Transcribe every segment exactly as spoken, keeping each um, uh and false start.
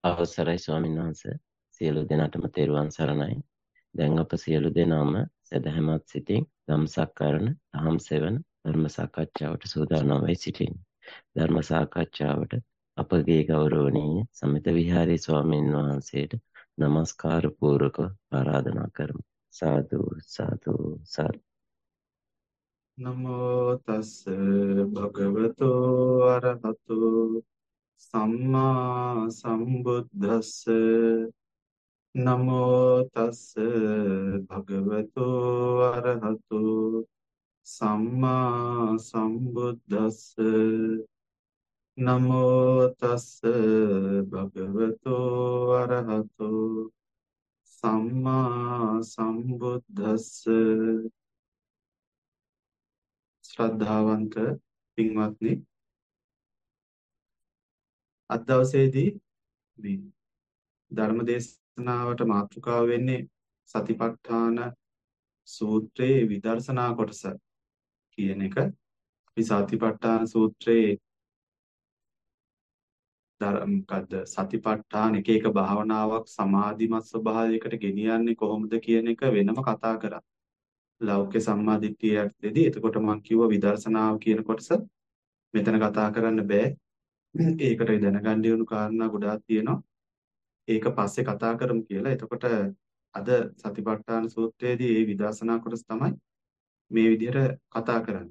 අවසරයි ස්වාමීන් වහන්සේ. සියලු දෙනාටම තෙරුවන් සරණයි. දැන් අප සියලු දෙනාම සදහැමත් සිතින් ධම්සක්කරණ දහම් සෙවන ධර්ම සාකච්ඡාවට සූදානම් වෙයි සිටින්නේ. ධර්ම සාකච්ඡාවට අපගේ ගෞරවනීය සමිත විහාරී ස්වාමීන් වහන්සේට নমස්කාර පූර්වක ආරාධනා කරමු. සාදු සාදු සාදු. නමෝ තස් භගවතෝ අරහතෝ සම්මා සම්බුද්දස්ස නමෝ තස් භගවතෝ අරහතෝ සම්මා සම්බුද්දස්ස නමෝ තස් භගවතෝ අරහතෝ සම්මා සම්බුද්දස්ස ශ්‍රද්ධාවන්ත පින්වත්නි, අද දවසේදී මේ ධර්ම දේශනාවට මාතෘකාව වෙන්නේ සතිපට්ඨාන සූත්‍රයේ විදර්ශනා කොටස කියන එක. අපි සතිපට්ඨාන සූත්‍රයේ ධර්මකද්ද සතිපට්ඨාන එක එක භාවනාවක් සමාධිමත් ස්වභාවයකට ගෙනියන්නේ කොහොමද කියන එක වෙනම කතා කරා. ලෞකික සම්මාදිට්ඨියටදී එතකොට මම කිව්වා විදර්ශනාව කියන කොටස මෙතන කතා කරන්න බෑ. ඒකට දැනගන්න යුතු කාරණා ගොඩාක් තියෙනවා. ඒක පස්සේ කතා කරමු කියලා. එතකොට අද සතිපට්ඨාන සූත්‍රයේදී මේ විදර්ශනා කොටස තමයි මේ විදිහට කතා කරන්නේ.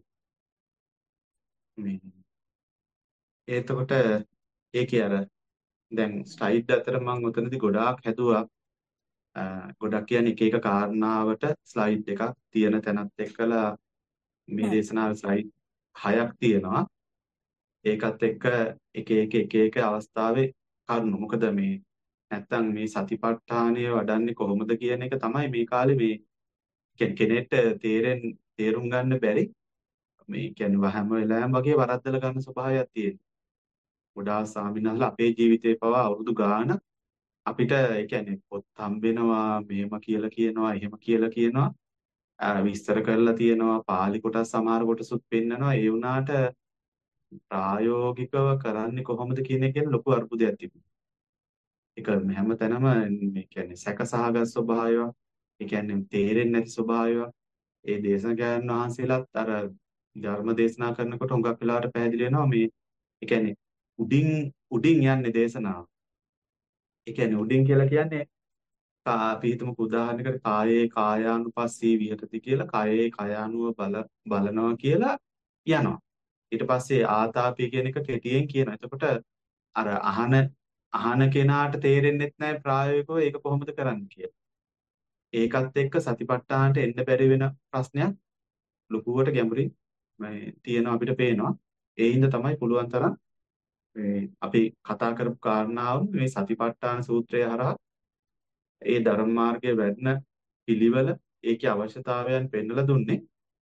මේ එතකොට ඒකේ අර දැන් ස්ලයිඩ් අතර මම උතනදී ගොඩාක් හැදුවා. ගොඩක් කියන්නේ එක එක කාරණාවට ස්ලයිඩ් එකක් තියෙන තැනත් එක්කලා මේ දේශනාවේ ස්ලයිඩ් හයක් තියෙනවා. ඒකත් එක්ක එක එක එක එක අවස්ථාවේ කරුණු. මොකද මේ නැත්තම් මේ සතිපට්ඨානය වඩන්නේ කොහොමද කියන එක තමයි මේ කාලේ මේ කෙනෙක්ට තේරෙන් තේරුම් ගන්න බැරි. මේ කියන්නේ හැම වෙලාවෙම වගේ වරද්දලා ගන්න ස්වභාවයක් තියෙනවා. ගොඩාක් ස්වාමීන් අපේ ජීවිතේ පවා අවුරුදු ගාන අපිට ඒ කියන්නේ පොත් හම්බෙනවා, මේම කියලා කියනවා, එහෙම කියලා කියනවා, විස්තර කරලා තියෙනවා, පාලි කොටස් සමහර කොටසුත් පෙන්නනවා. ඒ වුණාට ප්‍රායෝගිකව කරන්නේ කොහොමද කියන එක ගැන ලොකු අර්බුදයක් තිබුණා. ඒක හැම තැනම මේ කියන්නේ සැකසහගත ස්වභාවය, ඒ කියන්නේ තේරෙන්නේ නැති ස්වභාවය. ඒ දේශකයන් වහන්සේලාත් අර ධර්ම දේශනා කරනකොට හුඟක් වෙලාවට පැහැදිලි වෙනවා මේ ඒ කියන්නේ උඩින් උඩින් යන්නේ දේශනාව. ඒ කියන්නේ උඩින් කියලා කියන්නේ අපි හිතමුකෝ උදාහරණයකට කායේ කායානුපස්සී විහෙරති කියලා කායේ කායානුව බල බලනවා කියලා යනවා. ඊට පස්සේ ආතාපි කියන එක කෙටියෙන් කියනවා. එතකොට අර අහන අහන කෙනාට තේරෙන්නේ නැහැ ප්‍රායෝගිකව ඒක කොහොමද කරන්නේ කියලා. ඒකත් එක්ක සතිපට්ඨානට එන්න බැරි වෙන ප්‍රශ්නයක් ලොකුවට ගැඹුරින් මේ තියෙනවා අපිට පේනවා. ඒ හින්දා තමයි පුළුවන් තරම් මේ අපි කතා කරපු කාරණාව මේ සතිපට්ඨාන සූත්‍රය හරහා ඒ ධර්ම මාර්ගයේ වැඩන පිළිවෙල ඒකේ අවශ්‍යතාවයන් පෙන්වලා දුන්නේ.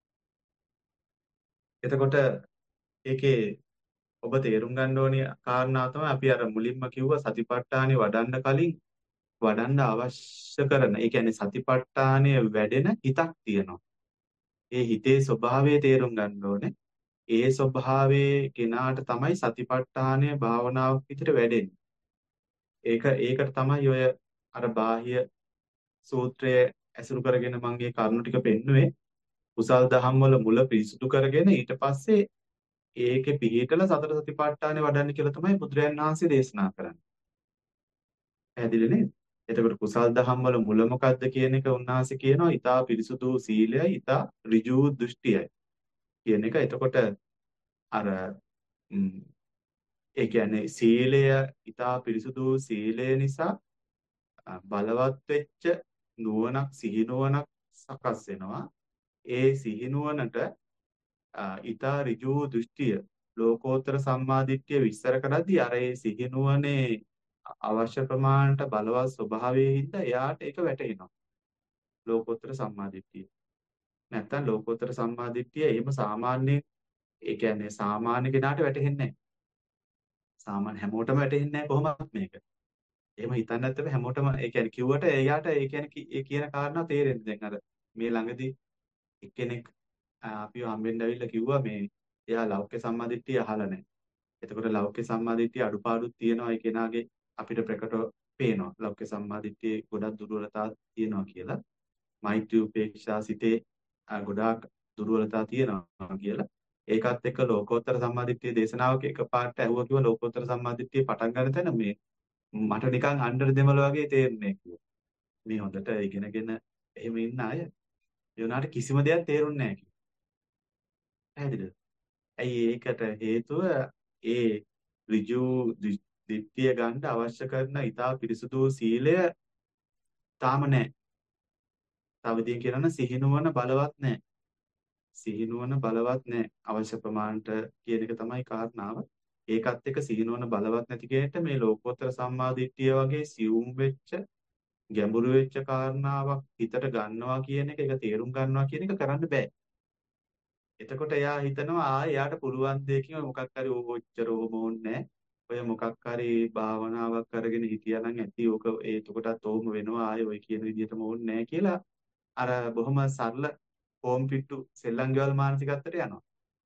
එතකොට ඒකේ ඔබ තේරුම් ගන්න ඕනි කාරණා තමයි අපි අර මුලින්ම කිව්වා සතිපට්ඨානෙ වඩන්න කලින් වඩන්න අවශ්‍ය කරන. ඒ කියන්නේ සතිපට්ඨානය වැඩෙන හිතක් තියෙනවා. ඒ හිතේ ස්වභාවය තේරුම් ගන්න ඕනේ. ඒ ස්වභාවයේ කෙනාට තමයි සතිපට්ඨානය භාවනාවක් විදිහට වැඩෙන්නේ. ඒක ඒකට තමයි ඔය අර බාහ්‍ය සූත්‍රය ඇසුරු කරගෙන මම මේ කරුණු ටික පෙන්නුවේ. කුසල් දහම් වල මුල පිරිසුදු කරගෙන ඊට පස්සේ ඒකේ පිළිහිටලා සතර සතිපට්ඨානෙ වඩන්න කියලා තමයි බුදුරයන් වහන්සේ දේශනා කරන්නේ. පැහැදිලි නේද? එතකොට කුසල් දහම් වල මුල මොකක්ද කියන එක උන්වහන්සේ කියනවා ඊතා පිරිසුදු සීලයයි ඊතා ඍජු දෘෂ්ටියයි කියන එක. එතකොට අර ඒ කියන්නේ සීලය ඊතා පිරිසුදු සීලය නිසා බලවත් වෙච්ච නුවණක් සිහි නුවණක් සකස් වෙනවා. ඒ සිහි නුවණට ඊතා ඍජු දෘෂ්ටිය ලෝකෝත්තර සම්මාදිට්ඨිය විස්තර කරද්දී අර ඒ සිහි නුවණේ අවශ්‍ය ප්‍රමාණයට බලවත් ස්වභාවයේ හින්දා එයාට ඒක වැටහෙනවා. ලෝකෝත්තර සම්මාදිට්ඨිය. නැත්තම් ලෝකෝත්තර සම්මාදිට්ඨිය එහෙම සාමාන්‍ය ඒ කියන්නේ සාමාන්‍ය කෙනාට වැටහෙන්නේ නැහැ. සාමාන්‍ය හැමෝටම වැටහෙන්නේ නැහැ කොහොමවත් මේක. එහෙම හිතන්න නැත්නම් හැමෝටම ඒ කියන්නේ කිව්වට එයාට ඒ කියන්නේ ඒ කියන කාරණා තේරෙන්නේ. දැන් අර මේ ළඟදී එක්කෙනෙක් අපිව හම්බෙන්න ඇවිල්ලා කිව්වා මේ එයා ලෞකික සම්මාදිට්ඨිය අහලා නැහැ. එතකොට ලෞකික සම්මාදිට්ඨිය අඩුපාඩුත් තියෙනවා ඒ කෙනාගේ අපිට ප්‍රකටව පේනවා ලෞකික සම්මාදිට්ඨියේ ගොඩක් දුර්වලතා තියෙනවා කියලා. මෛත්‍රී උපේක්ෂා සිතේ අ, ගොඩාක් දුර්වලතා තියෙනවා කියලා. ඒකත් එක්ක ලෝකෝත්තර සම්මාදිට්ඨියේ දේශනාවක එකපාරට ඇහුවා කිව්වා ලෝකෝත්තර සම්මාදිට්ඨියේ පටන් ගන්න තැන මේ මට නිකන් අnder දෙමළ වගේ තේරුන්නේ කිව්වා. මේ හොඳට ඉගෙනගෙන එහෙම ඉන්න අය ඒ උනාට කිසිම දෙයක් තේරුන්නේ නැහැ කිව්වා. පැහැදිලිද? ඇයි ඒකට හේතුව ඒ ඍජු දිට්ඨිය ගන්න අවශ්‍ය කරන ඊටා පිරිසුදු සීලය තාම නැහැ. තව ඉතින් කියනවා නම් සිහිනුවන බලවත් නැහැ. සිහිනුවන බලවත් නැහැ. අවශ්‍ය ප්‍රමාණයට කියන එක තමයි කාරණාව. ඒකත් එක්ක සිහිනුවන බලවත් නැති කෙනෙක්ට මේ ලෝකෝත්තර සම්මාදිට්ඨිය වගේ සියුම් වෙච්ච ගැඹුරු වෙච්ච කාරණාවක් හිතට ගන්නවා කියන එක ඒක තේරුම් ගන්නවා කියන එක කරන්න බෑ. එතකොට එයා හිතනවා ආ එයාට පුළුවන් දෙයකින් ඔය මොකක් හරි ඕච්චර ඕම ඕනේ ඔය මොකක් හරි භාවනාවක් කරගෙන හිටියානම් ඇති ඕක ඒ එතකොටත් ඕම වෙනවා ආයේ ඔය කියන විදිහටම ඕනේ නැහැ කියලා අර බොහොම සරල හෝම් පිට්ටු සෙල්ලම් ගෙවල් මානසිකත්වයට යනවා.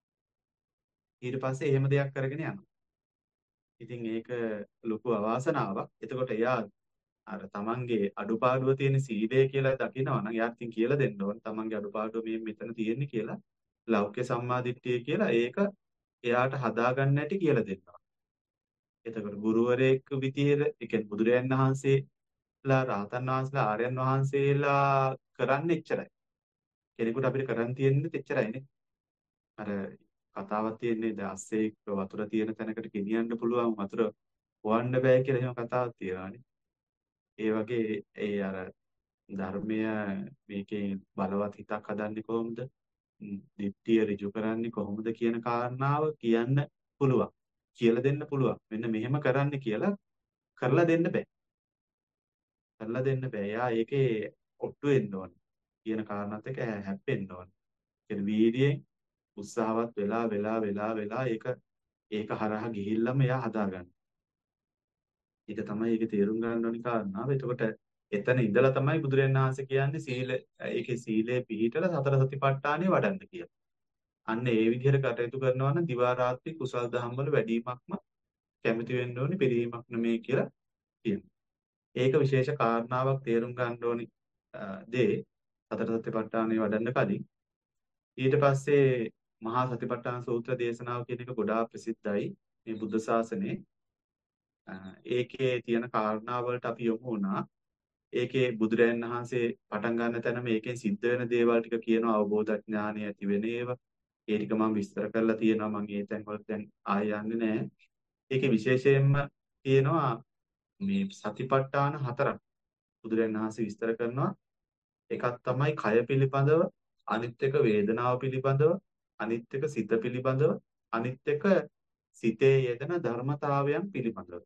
ඊට පස්සේ එහෙම දෙයක් කරගෙන යනවා. ඉතින් ඒක ලොකු අවාසනාවක්. එතකොට එයා අර තමන්ගේ අඩුපාඩුව තියෙන සීලය කියලා දකිනවා නම් එයාට ඉතින් කියලා දෙන්න ඕන තමන්ගේ අඩුපාඩුව මේ මෙතන තියෙන්නේ කියලා. ලෞකික සම්මාදිට්ඨිය කියලා ඒක එයාට හදාගන්න හැටි කියලා දෙන්නවා. එතකොට ගුරුවරයෙක් විදියට ඒ කියන්නේ බුදුරයන් වහන්සේලා රහතන් වහන්සේලා ආර්යයන් වහන්සේලා කරන්නේ එච්චරයි. කෙනෙකුට අපිට කරන් තියෙන්නේ එච්චරයිනේ. අර කතාවක් තියෙන්නේ දැන් අස්සෙක් වතුර තියෙන තැනකට ගෙනියන්න පුළුවන් වතුර හොවන්න බෑ කියලා එහෙම කතාවක් තියෙනවානේ. ඒ වගේ ඒ අර ධර්මය මේකේ බලවත් හිතක් හදන්නේ කොහොමද? දිට්ඨිය ඍජු කරන්නේ කොහොමද කියන කාරණාව කියන්න පුළුවන්. කියලා දෙන්න පුළුවන්. මෙන්න මෙහෙම කරන්න කියලා කරලා දෙන්න බෑ. කරලා දෙන්න බෑ. යා ඒකේ ඔට්ටු වෙන්න ඕන. කියන කාරණාත් එක්ක හැප්පෙන්න ඕන. ඒ වීර්යයෙන් උත්සාහවත් වෙලා වෙලා වෙලා වෙලා ඒක ඒක හරහා ගිහිල්ලාම එයා හදාගන්න. ඒක තමයි ඒකේ තේරුම් ගන්න ඕනි කාරණාව. එතකොට එතන ඉඳලා තමයි බුදුරජාණන් වහන්සේ කියන්නේ සීල ඒකේ සීලේ පිහිටලා සතර සතිපට්ඨානෙ වඩන්න කියලා. අන්න ඒ විදිහට කටයුතු කරනවා නම් දිවා රාත්‍රී කුසල් දහම් වල වැඩිවීමක්ම කැමති වෙන්න ඕනි පිළිවීමක් නෙමෙයි කියලා කියනවා. ඒක විශේෂ කාරණාවක් තේරුම් ගන්න ඕනි දේ සතර සතිපට්ඨානෙ වඩන්න කලින් ඊට පස්සේ මහා සතිපට්ඨාන සූත්‍ර දේශනාව කියන එක ගොඩාක් ප්‍රසිද්ධයි මේ බුද්ධ ශාසනයේ. ඒකේ තියෙන කාරණා වලට අපි යොමු වුණා. ඒකේ බුදුරයන් වහන්සේ පටන් ගන්න තැන මේකෙන් සිද්ධ වෙන දේවල් ටික කියනවා අවබෝධ ඥානය ඇති වෙන ඒවා. ඒ ටික මම විස්තර කරලා තියෙනවා. මම ඒ තැන් වල දැන් ආයෙ යන්නේ නැහැ. ඒකේ විශේෂයෙන්ම තියෙනවා මේ සතිපට්ඨාන හතරක් බුදුරයන් වහන්සේ විස්තර කරනවා. එකක් තමයි කය පිළිබඳව, අනිත් එක වේදනාව පිළිබඳව, අනිත් එක සිත පිළිබඳව, අනිත් එක සිතේ යෙදෙන ධර්මතාවයන් පිළිබඳව.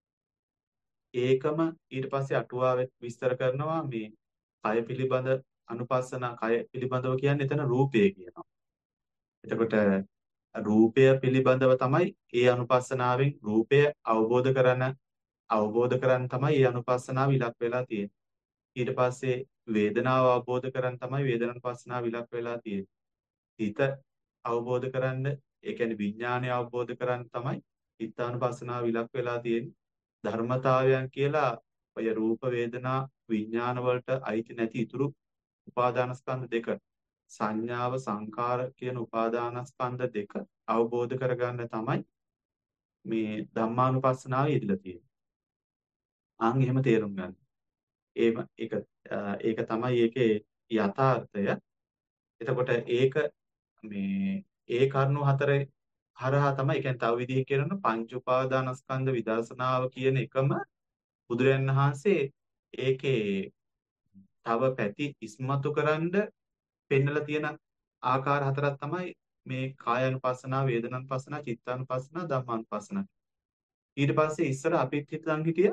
ඒකම ඊට පස්සේ අටුවාවෙත් විස්තර කරනවා මේ කය පිළිබඳ අනුපස්සන කය පිළිබඳව කියන්නේ එතන රූපය කියනවා. එතකොට රූපය පිළිබඳව තමයි ඒ අනුපස්සනාවෙන් රූපය අවබෝධ කරන අවබෝධ කරන් තමයි ඒ අනුපස්සනාව ඉලක්ක වෙලා තියෙන්නේ. ඊට පස්සේ වේදනාව අවබෝධ කරන් තමයි වේදනානුපස්සනාව ඉලක්ක වෙලා තියෙන්නේ. හිත අවබෝධ කරන්න ඒ කියන්නේ විඥානය අවබෝධ කරන් තමයි චිත්තානුපස්සනාව ඉලක්ක වෙලා තියෙන්නේ. ධර්මතාවයන් කියලා ඔය රූප වේදනා විඥාන වලට අයිති නැති ඉතුරු උපාදානස්කන්ධ දෙක සංඥාව සංකාර කියන උපාදානස්කන්ධ දෙක අවබෝධ කරගන්න තමයි මේ ධම්මානුපස්සනාව යෙදලා තියෙන්නේ. ආන් එහෙම තේරුම් ගන්න. ඒම ඒක ඒක තමයි ඒකේ යථාර්ථය. එතකොට ඒක මේ ඒ කරුණු හතරේ හරහා තමයි කියන්නේ තව විදිහකින් කියනොත් පංච උපාදානස්කන්ධ විදර්ශනාව කියන එකම බුදුරයන් වහන්සේ ඒකේ තව පැති ඉස්මතු කරන්න පෙන්නලා තියෙන ආකාර හතරක් තමයි මේ කායानुපස්සනා, වේදනානුපස්සනා, චිත්තානුපස්සනා, ධම්මානුපස්සනා. ඊට පස්සේ ඉස්සර අපිත් හිතන් හිටිය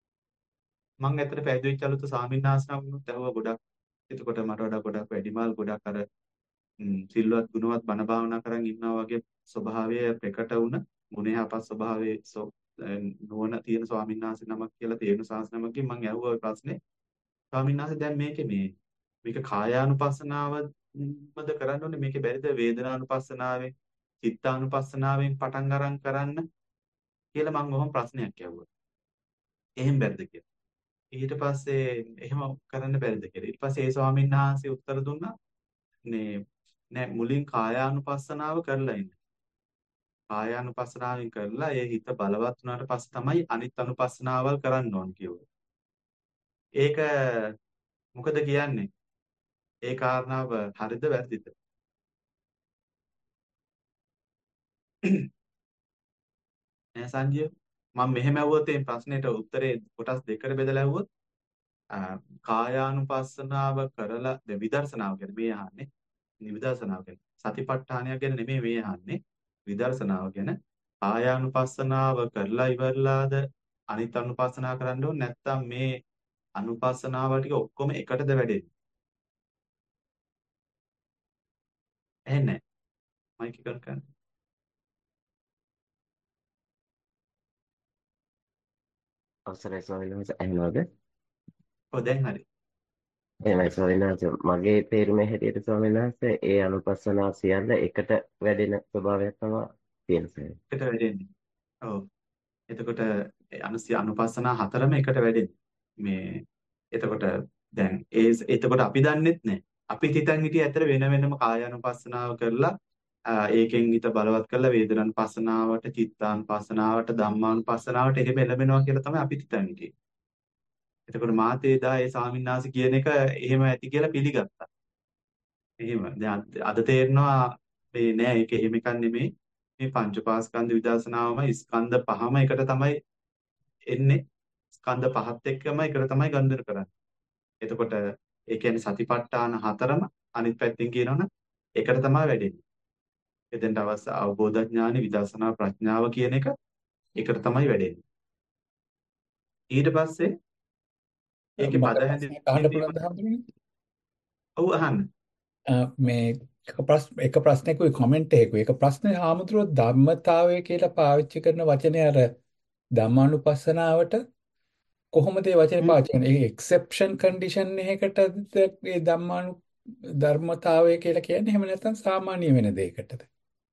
මම ඇත්තට පැවිදි වෙච්ච අලුත සාමින්නාසනම්නුත් ඇහුවා ගොඩක්. එතකොට මට වඩා ගොඩක් වැඩිමල් ගොඩක් අර සිල්වත් ගුණවත් බණ භාවනා කරන් ඉන්නා වගේ ස්වභාවය ප්‍රකට වුණ ගුණේ අපස් ස්වභාවයේ නුවණ තියෙන ස්වාමීන් වහන්සේ නමක් කියලා තේරුණු ශාස්ත්‍ර නමකින් මම ඇහුවා ඔය ප්‍රශ්නේ. ස්වාමීන් වහන්සේ දැන් මේකේ මේ මේක කායානුපස්සනාවද කරන්න ඕනේ මේකේ බැරිද වේදනානුපස්සනාවෙන් චිත්තානුපස්සනාවෙන් පටන් අරන් කරන්න කියලා මම ඔහොම ප්‍රශ්නයක් ඇහුවා. එහෙම බැරිද කියලා. ඊට පස්සේ එහෙම කරන්න බැරිද කියලා. ඊට පස්සේ ඒ ස්වාමීන් වහන්සේ උත්තර දුන්නා නේ නෑ මුලින් කායානුපස්සනාව කරලා ඉන්න. කායානුපස්සනාවෙන් කරලා ඒ හිත බලවත් වුණාට පස්සේ තමයි අනිත් අනුපස්සනාවල් කරන්න ඕන කිව්වා. ඒක මොකද කියන්නේ? ඒ කාරණාව හරිද වැරදිද? නෑ සංජීව මම මෙහෙම ඇහුවොත් මේ ප්‍රශ්නෙට උත්තරේ කොටස් දෙකකට බෙදලා ඇහුවොත් ආ, කායානුපස්සනාව කරලා දැන් විදර්ශනාව ගැන මේ අහන්නේ විදර්ශනාව ගැන සතිපට්ඨානය ගැන නෙමෙයි මේ අහන්නේ විදර්ශනාව ගැන කායානුපස්සනාව කරලා ඉවරලාද අනිත් අනුපස්සනාව කරන්න ඕනේ නැත්නම් මේ අනුපස්සනාව ටික ඔක්කොම එකටද වැඩෙන්නේ එහෙන්නේ මයික් එක කරන්න අවසරයි ස්වාමීන් වහන්සේ ඇහෙනවද? ඔව් දැන් හරි එහෙමයි ස්වාමීන් වහන්සේ මගේ තේරුමේ හැටියට ස්වාමීන් වහන්සේ ඒ අනුපස්සනා සියල්ල එකට වැඩෙන ස්වභාවයක් තමයි තියෙන්නේ. එකට වැඩෙන්නේ ඔව් එතකොට අනුසි අනුපස්සනා හතරම එකට වැඩෙන්නේ මේ එතකොට දැන් ඒ එතකොට අපි දන්නෙත් නැහැ. අපි හිතන් හිටියේ ඇතර වෙන වෙනම කායානුපස්සනාව කරලා ආ, ඒකෙන් හිත බලවත් කරලා වේදනානුපස්සනාවට, චිත්තානුපස්සනාවට, ධම්මානුපස්සනාවට එහෙම එළඹෙනවා කියලා තමයි අපි හිතන් හිටියේ. එතකොට මාතේ දා ඒ ස්වාමීන් වහන්සේ කියන එක එහෙම ඇති කියලා පිළිගත්තා. එහෙම දැන් අද අද තේරෙනවා මේ නෑ ඒක එහෙම එකක් නෙමෙයි. මේ පංචපාස්කන්ධ විදර්ශනාවම ස්කන්ධ පහම එකට තමයි එන්නේ. ස්කන්ධ පහත් එක්කම එකට තමයි ගනුදෙනු කරන්නේ. එතකොට ඒ කියන්නේ සතිපට්ඨාන හතරම අනිත් පැත්තෙන් කියනවනම් එකට තමයි වැඩෙන්නේ. එතෙන්ට අවශ්‍ය අවබෝධ ඥානෙ විදර්ශනා ප්‍රඥාව කියන එක එකට තමයි වැඩෙන්නේ. ඊට පස්සේ ඒකේ මට පද ප්‍රශ්නයක් අහන්න හැඳින්වීම පුළුවන්ද හම්බුනේ? ඔව් අහන්න. මේ එක ප්‍රශ්න එක ප්‍රශ්නයකුයි කමෙන්ට් එකකුයි. එක ප්‍රශ්නේ හාමුදුරුවෝ ධම්මතාවය කියලා පාවිච්චි කරන වචනේ අර ධම්මානුපස්සනාවට කොහොමද ඒ වචනේ හ්ම්. පාවිච්චි කරන්නේ? ඒ එක්සෙප්ෂන් කන්ඩිෂන් එකකටද ඒ ධම්මානු ධර්මතාවය කියලා කියන්නේ? එහෙම නැත්නම් සාමාන්‍ය වෙන දෙයකටද?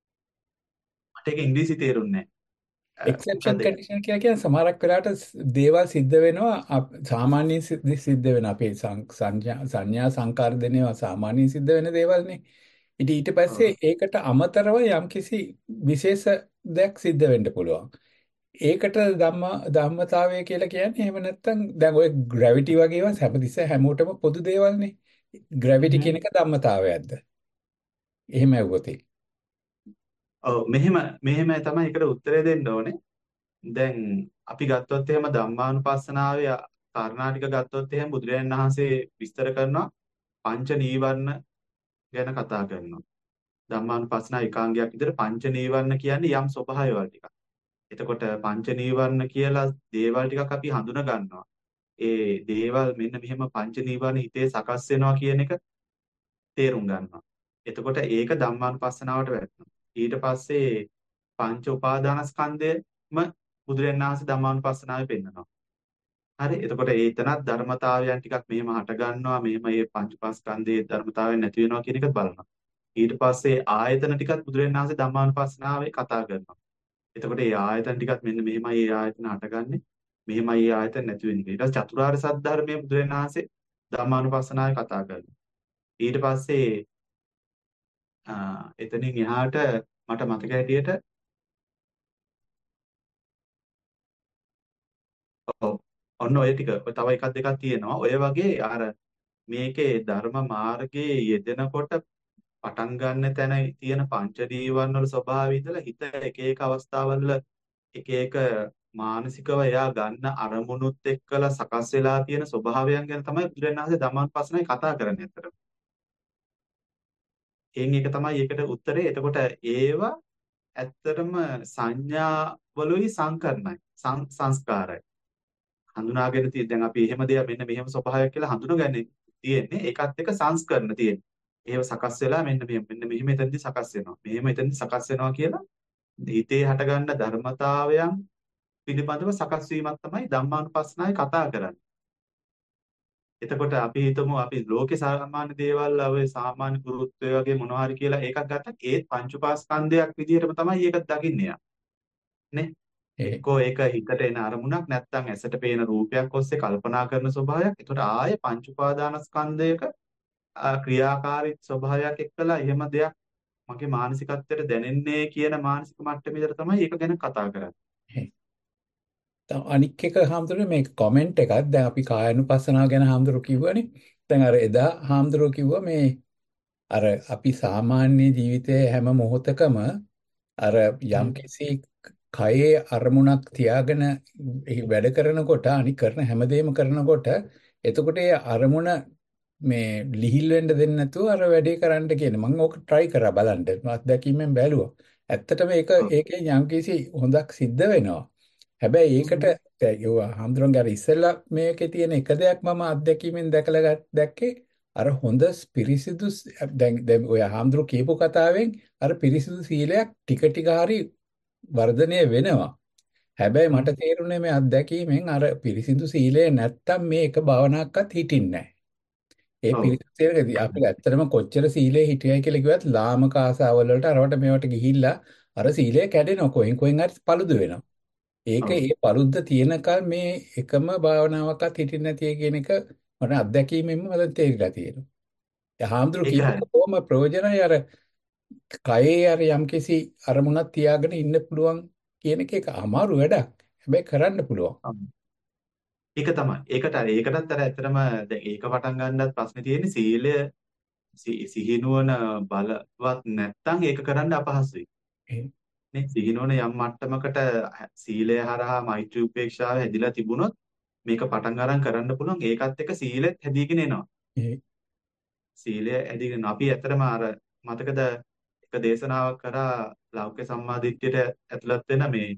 මට ඒක ඉංග්‍රීසි තේරුන්නේ නැහැ. එක්සෙප්ෂන් මොකක්ද ඒක? කන්ඩිෂන් කියලා කියන්නේ සමහරක් වෙලාවට ස්- දේවල් සිද්ධ වෙනවා අප- සාමාන්‍යයෙන් සිද්ධ සිද්ධ වෙන අපේ සං- සංඥා සංඥා සංකාර දෙනවා සාමාන්‍යයෙන් සිද්ධ වෙන දේවල්නේ. ඉතින් ඊට පස්සේ ඔව්. ඒකට අමතරව යම්කිසි විශේෂ දෙයක් සිද්ධ වෙන්න පුළුවන්. ඒකට ධම්ම ධම්මතාවය කියලා කියන්නේ එහෙම නැත්නම් දැන් ඔය ග්‍රැවිටි වගේ ඒවා හැමතිස්සේ හැමෝටම පොදු දේවල්නේ. ග්‍රැවිටි හ්ම්. කියන එක ධම්මතාවයක්ද? එහෙම ඇහුවොත් ඒ. ඔව් මෙහෙම මෙහෙම තමයි ඒකට උත්තරය දෙන්න ඕනේ. දැන් අපි ගත්තොත් එහෙම ධම්මානුපස්සනාවේ කාරණා ටික ගත්තොත් එහෙම බුදුරජාණන් වහන්සේ විස්තර කරනවා පංච නීවරණ ගැන කතා කරනවා. ධම්මානුපස්සනා එකාංගයක් විදිහට පංච නීවරණ කියන්නේ යම් ස්වභාවයවල් ටිකක්. එතකොට පංච නීවරණ කියලා දේවල් ටිකක් අපි හඳුනා ගන්නවා. ඒ දේවල් මෙන්න මෙහෙම පංච නීවරණ හිතේ සකස් වෙනවා කියන එක තේරුම් ගන්නවා. එතකොට ඒක ධම්මානුපස්සනාවට වැටෙනවා. ඊට පස්සේ පංච උපාදානස්කන්ධයම බුදුරජාණන් වහන්සේ ධම්මානුපස්සනාවේ පෙන්නනවා. හරි. එතකොට ඒ එතනත් ධර්මතාවයන් ටිකක් මෙහෙම හට ගන්නවා. මෙහෙම මේ පංච උපාස්කන්ධයේ ධර්මතාවයන් නැති වෙනවා කියන එකත් බලනවා. ඊට පස්සේ ආයතන ටිකත් බුදුරජාණන් වහන්සේ ධම්මානුපස්සනාවේ කතා කරනවා. එතකොට මේ ආයතන ටිකත් මෙන්න මෙහෙමයි මේ ආයතන හටගන්නේ. මෙහෙමයි මේ ආයතන නැති වෙන්නේ. ඊට පස්සේ චතුරාර්ය සත්‍ය ධර්මයේ බුදුරජාණන් වහන්සේ ධම්මානුපස්සනාවේ කතා කරනවා. ඊට පස්සේ අ, එතනින් එහාට මට මතක හැටියට ඔව් ඔන්න ඔය ටික ඔය තව එකක් දෙකක් තියෙනවා. ඔය වගේ අර මේකේ ධර්ම මාර්ගයේ යෙදෙනකොට පටන් ගන්න තැන තියෙන පංච නීවරණ වල ස්වභාවය ඉඳලා හිත එක එක අවස්ථාවල එක එක මානසිකව එයා ගන්න අරමුණුත් එක්කලා සකස් වෙලා තියෙන ස්වභාවයන් ගැන තමයි බුදුරජාණන් වහන්සේ ධම්මානුපස්සනාවේ කතා කරන්නේ අතට. එයින් එක තමයි ඒකට උත්තරේ. එතකොට ඒවා ඇත්තටම සංඥාවලුයි සංකරණයි සං- සංස්කාරයි. හඳුනාගෙන තියෙන දැන් අපි එහෙම දෙයක් මෙන්න මෙහෙම ස්වභාවයක් කියලා හඳුනගන්නේ තියෙන්නේ ඒකත් එක්ක සංස්කරණ තියෙන්නේ. ඒව සකස් වෙලා මෙන්න මෙහෙම මෙන්න මෙහෙම එතනදි සකස් වෙනවා. මෙහෙම එතනදි සකස් වෙනවා කියලා හිතේ හටගන්න ධර්මතාවයන් පිළිබඳව සකස් වීමක් තමයි ධම්මානුපස්සනාවේ කතා කරන්නේ. එතකොට අපි හිතමු අපි ලෝකේ සාමාන්‍ය දේවල් ඔය සාමාන්‍ය ගුරුත්වය වගේ මොනවා හරි කියලා ඒකක් ගත්තත් ඒත් පංච උපාස්කන්ධයක් විදිහටම තමයි ඒක දකින්නේ යා. නේ? ඒ එක්කෝ ඒක හිතට එන අරමුණක් නැත්නම් ඇසට පේන රූපයක් ඔස්සේ කල්පනා කරන ස්වභාවයක්. ඒකට ආයේ පංච උපාදානස්කන්ධයක ආ, ක්‍රියාකාරී ස්වභාවයක් එක්කලා එහෙම දෙයක් මගේ මානසිකත්වයට දැනෙන්නේ කියන මානසික මට්ටමේදී තමයි ඒක ගැන කතා කරන්නේ. ඒ. තව අනික් එක හාමුදුරුවෝ මේක කමෙන්ට් එකක්. දැන් අපි කායानुපස්සනාව ගැන හාමුදුරුවෝ කිව්වනේ. දැන් අර එදා හාමුදුරුවෝ කිව්වා මේ අර අපි සාමාන්‍ය ජීවිතයේ හැම මොහොතකම අර හ්ම්. යම්කිසි කයේ අරමුණක් තියාගෙන එහි වැඩ කරනකොට අනික කරන හැමදේම කරනකොට එතකොට ඒ අරමුණ මේ ලිහිල් වෙන්න දෙන්නේ නැතුව අර වැඩේ කරන්න කියන මම ඕක try කරා බලන්න මම අත්දැකීමෙන් බැලුවා. ඇත්තටම ඒක ඔව්. ඒකේ යම්කිසි හොඳක් සිද්ධ වෙනවා. හැබැයි ඒකට ඒවා හඳුරන්නේ අර ඉස්සෙල්ලා මේකේ තියෙන එක දෙයක් මම අත්දැකීමෙන් දැකලා ගත්- දැක්කේ අර හොඳ පිරිසිදු ස්- දැන් දැන් ඔය හාමුදුරු කියපු කතාවෙන් අර පිරිසිදු සීලයක් ටික ටික හරි වර්ධනය වෙනවා. හැබැයි හ්ම්. මට තේරුනේ මේ අත්දැකීමෙන් අර පිරිසිදු සීලය නැත්තම් මේ එක භාවනාවක්වත් හිටින්නේ නැහැ. ඒ ඔව්. පිරිසිදු සීලය අපිට ඇත්තටම කොච්චර සීලේ හිටියයි කියලා කිව්වත් ලාමක ආසාවල් වලට අරවට මේවට ගිහිල්ලා අර සීලය කැඩෙනවා කොහෙන් කොහෙන් හරි paludu වෙනවා. ඒක ඔව්. ඒ paludd තියෙනකල් මේ එකම භාවනාවක්වත් හිටින්නේ නැති කියන එක මට අත්දැකීමෙන්ම මට තේරිලා තියෙනවා. ඒ හාමුදුරු ඒක කියපු හරි. කොහොම ප්‍රයෝජනයි අර කයේ අර යම්කිසි අරමුණක් තියාගෙන ඉන්න පුළුවන් කියන එක ඒක අමාරු වැඩක්. හැබැයි කරන්න පුළුවන්. ඔව්. ඒක තමයි. ඒකට අර ඒකටත් අර ඇත්තටම දැන් ඒක පටන් ගන්නත් ප්‍රශ්නේ තියෙන්නේ සීලය සි- සිහිනුවන බලවත් නැත්තම් ඒක කරන්න අපහසුයි. ඒ නේ සිහිනුවන යම් මට්ටමකට සීලය හරහා මෛත්‍රී උපේක්ෂාව හැදිලා තිබුණොත් මේක පටන් අරන් කරන්න පුළුවන්. ඒකත් එක්ක සීලෙත් හැදීගෙන එනවා. ඒ සීලය හැදීගෙන අපි ඇත්තටම අර මතකද එක දේශනාවක් කරා ලෞකික සම්මාදිට්ඨියට ඇතුළත් වෙන මේ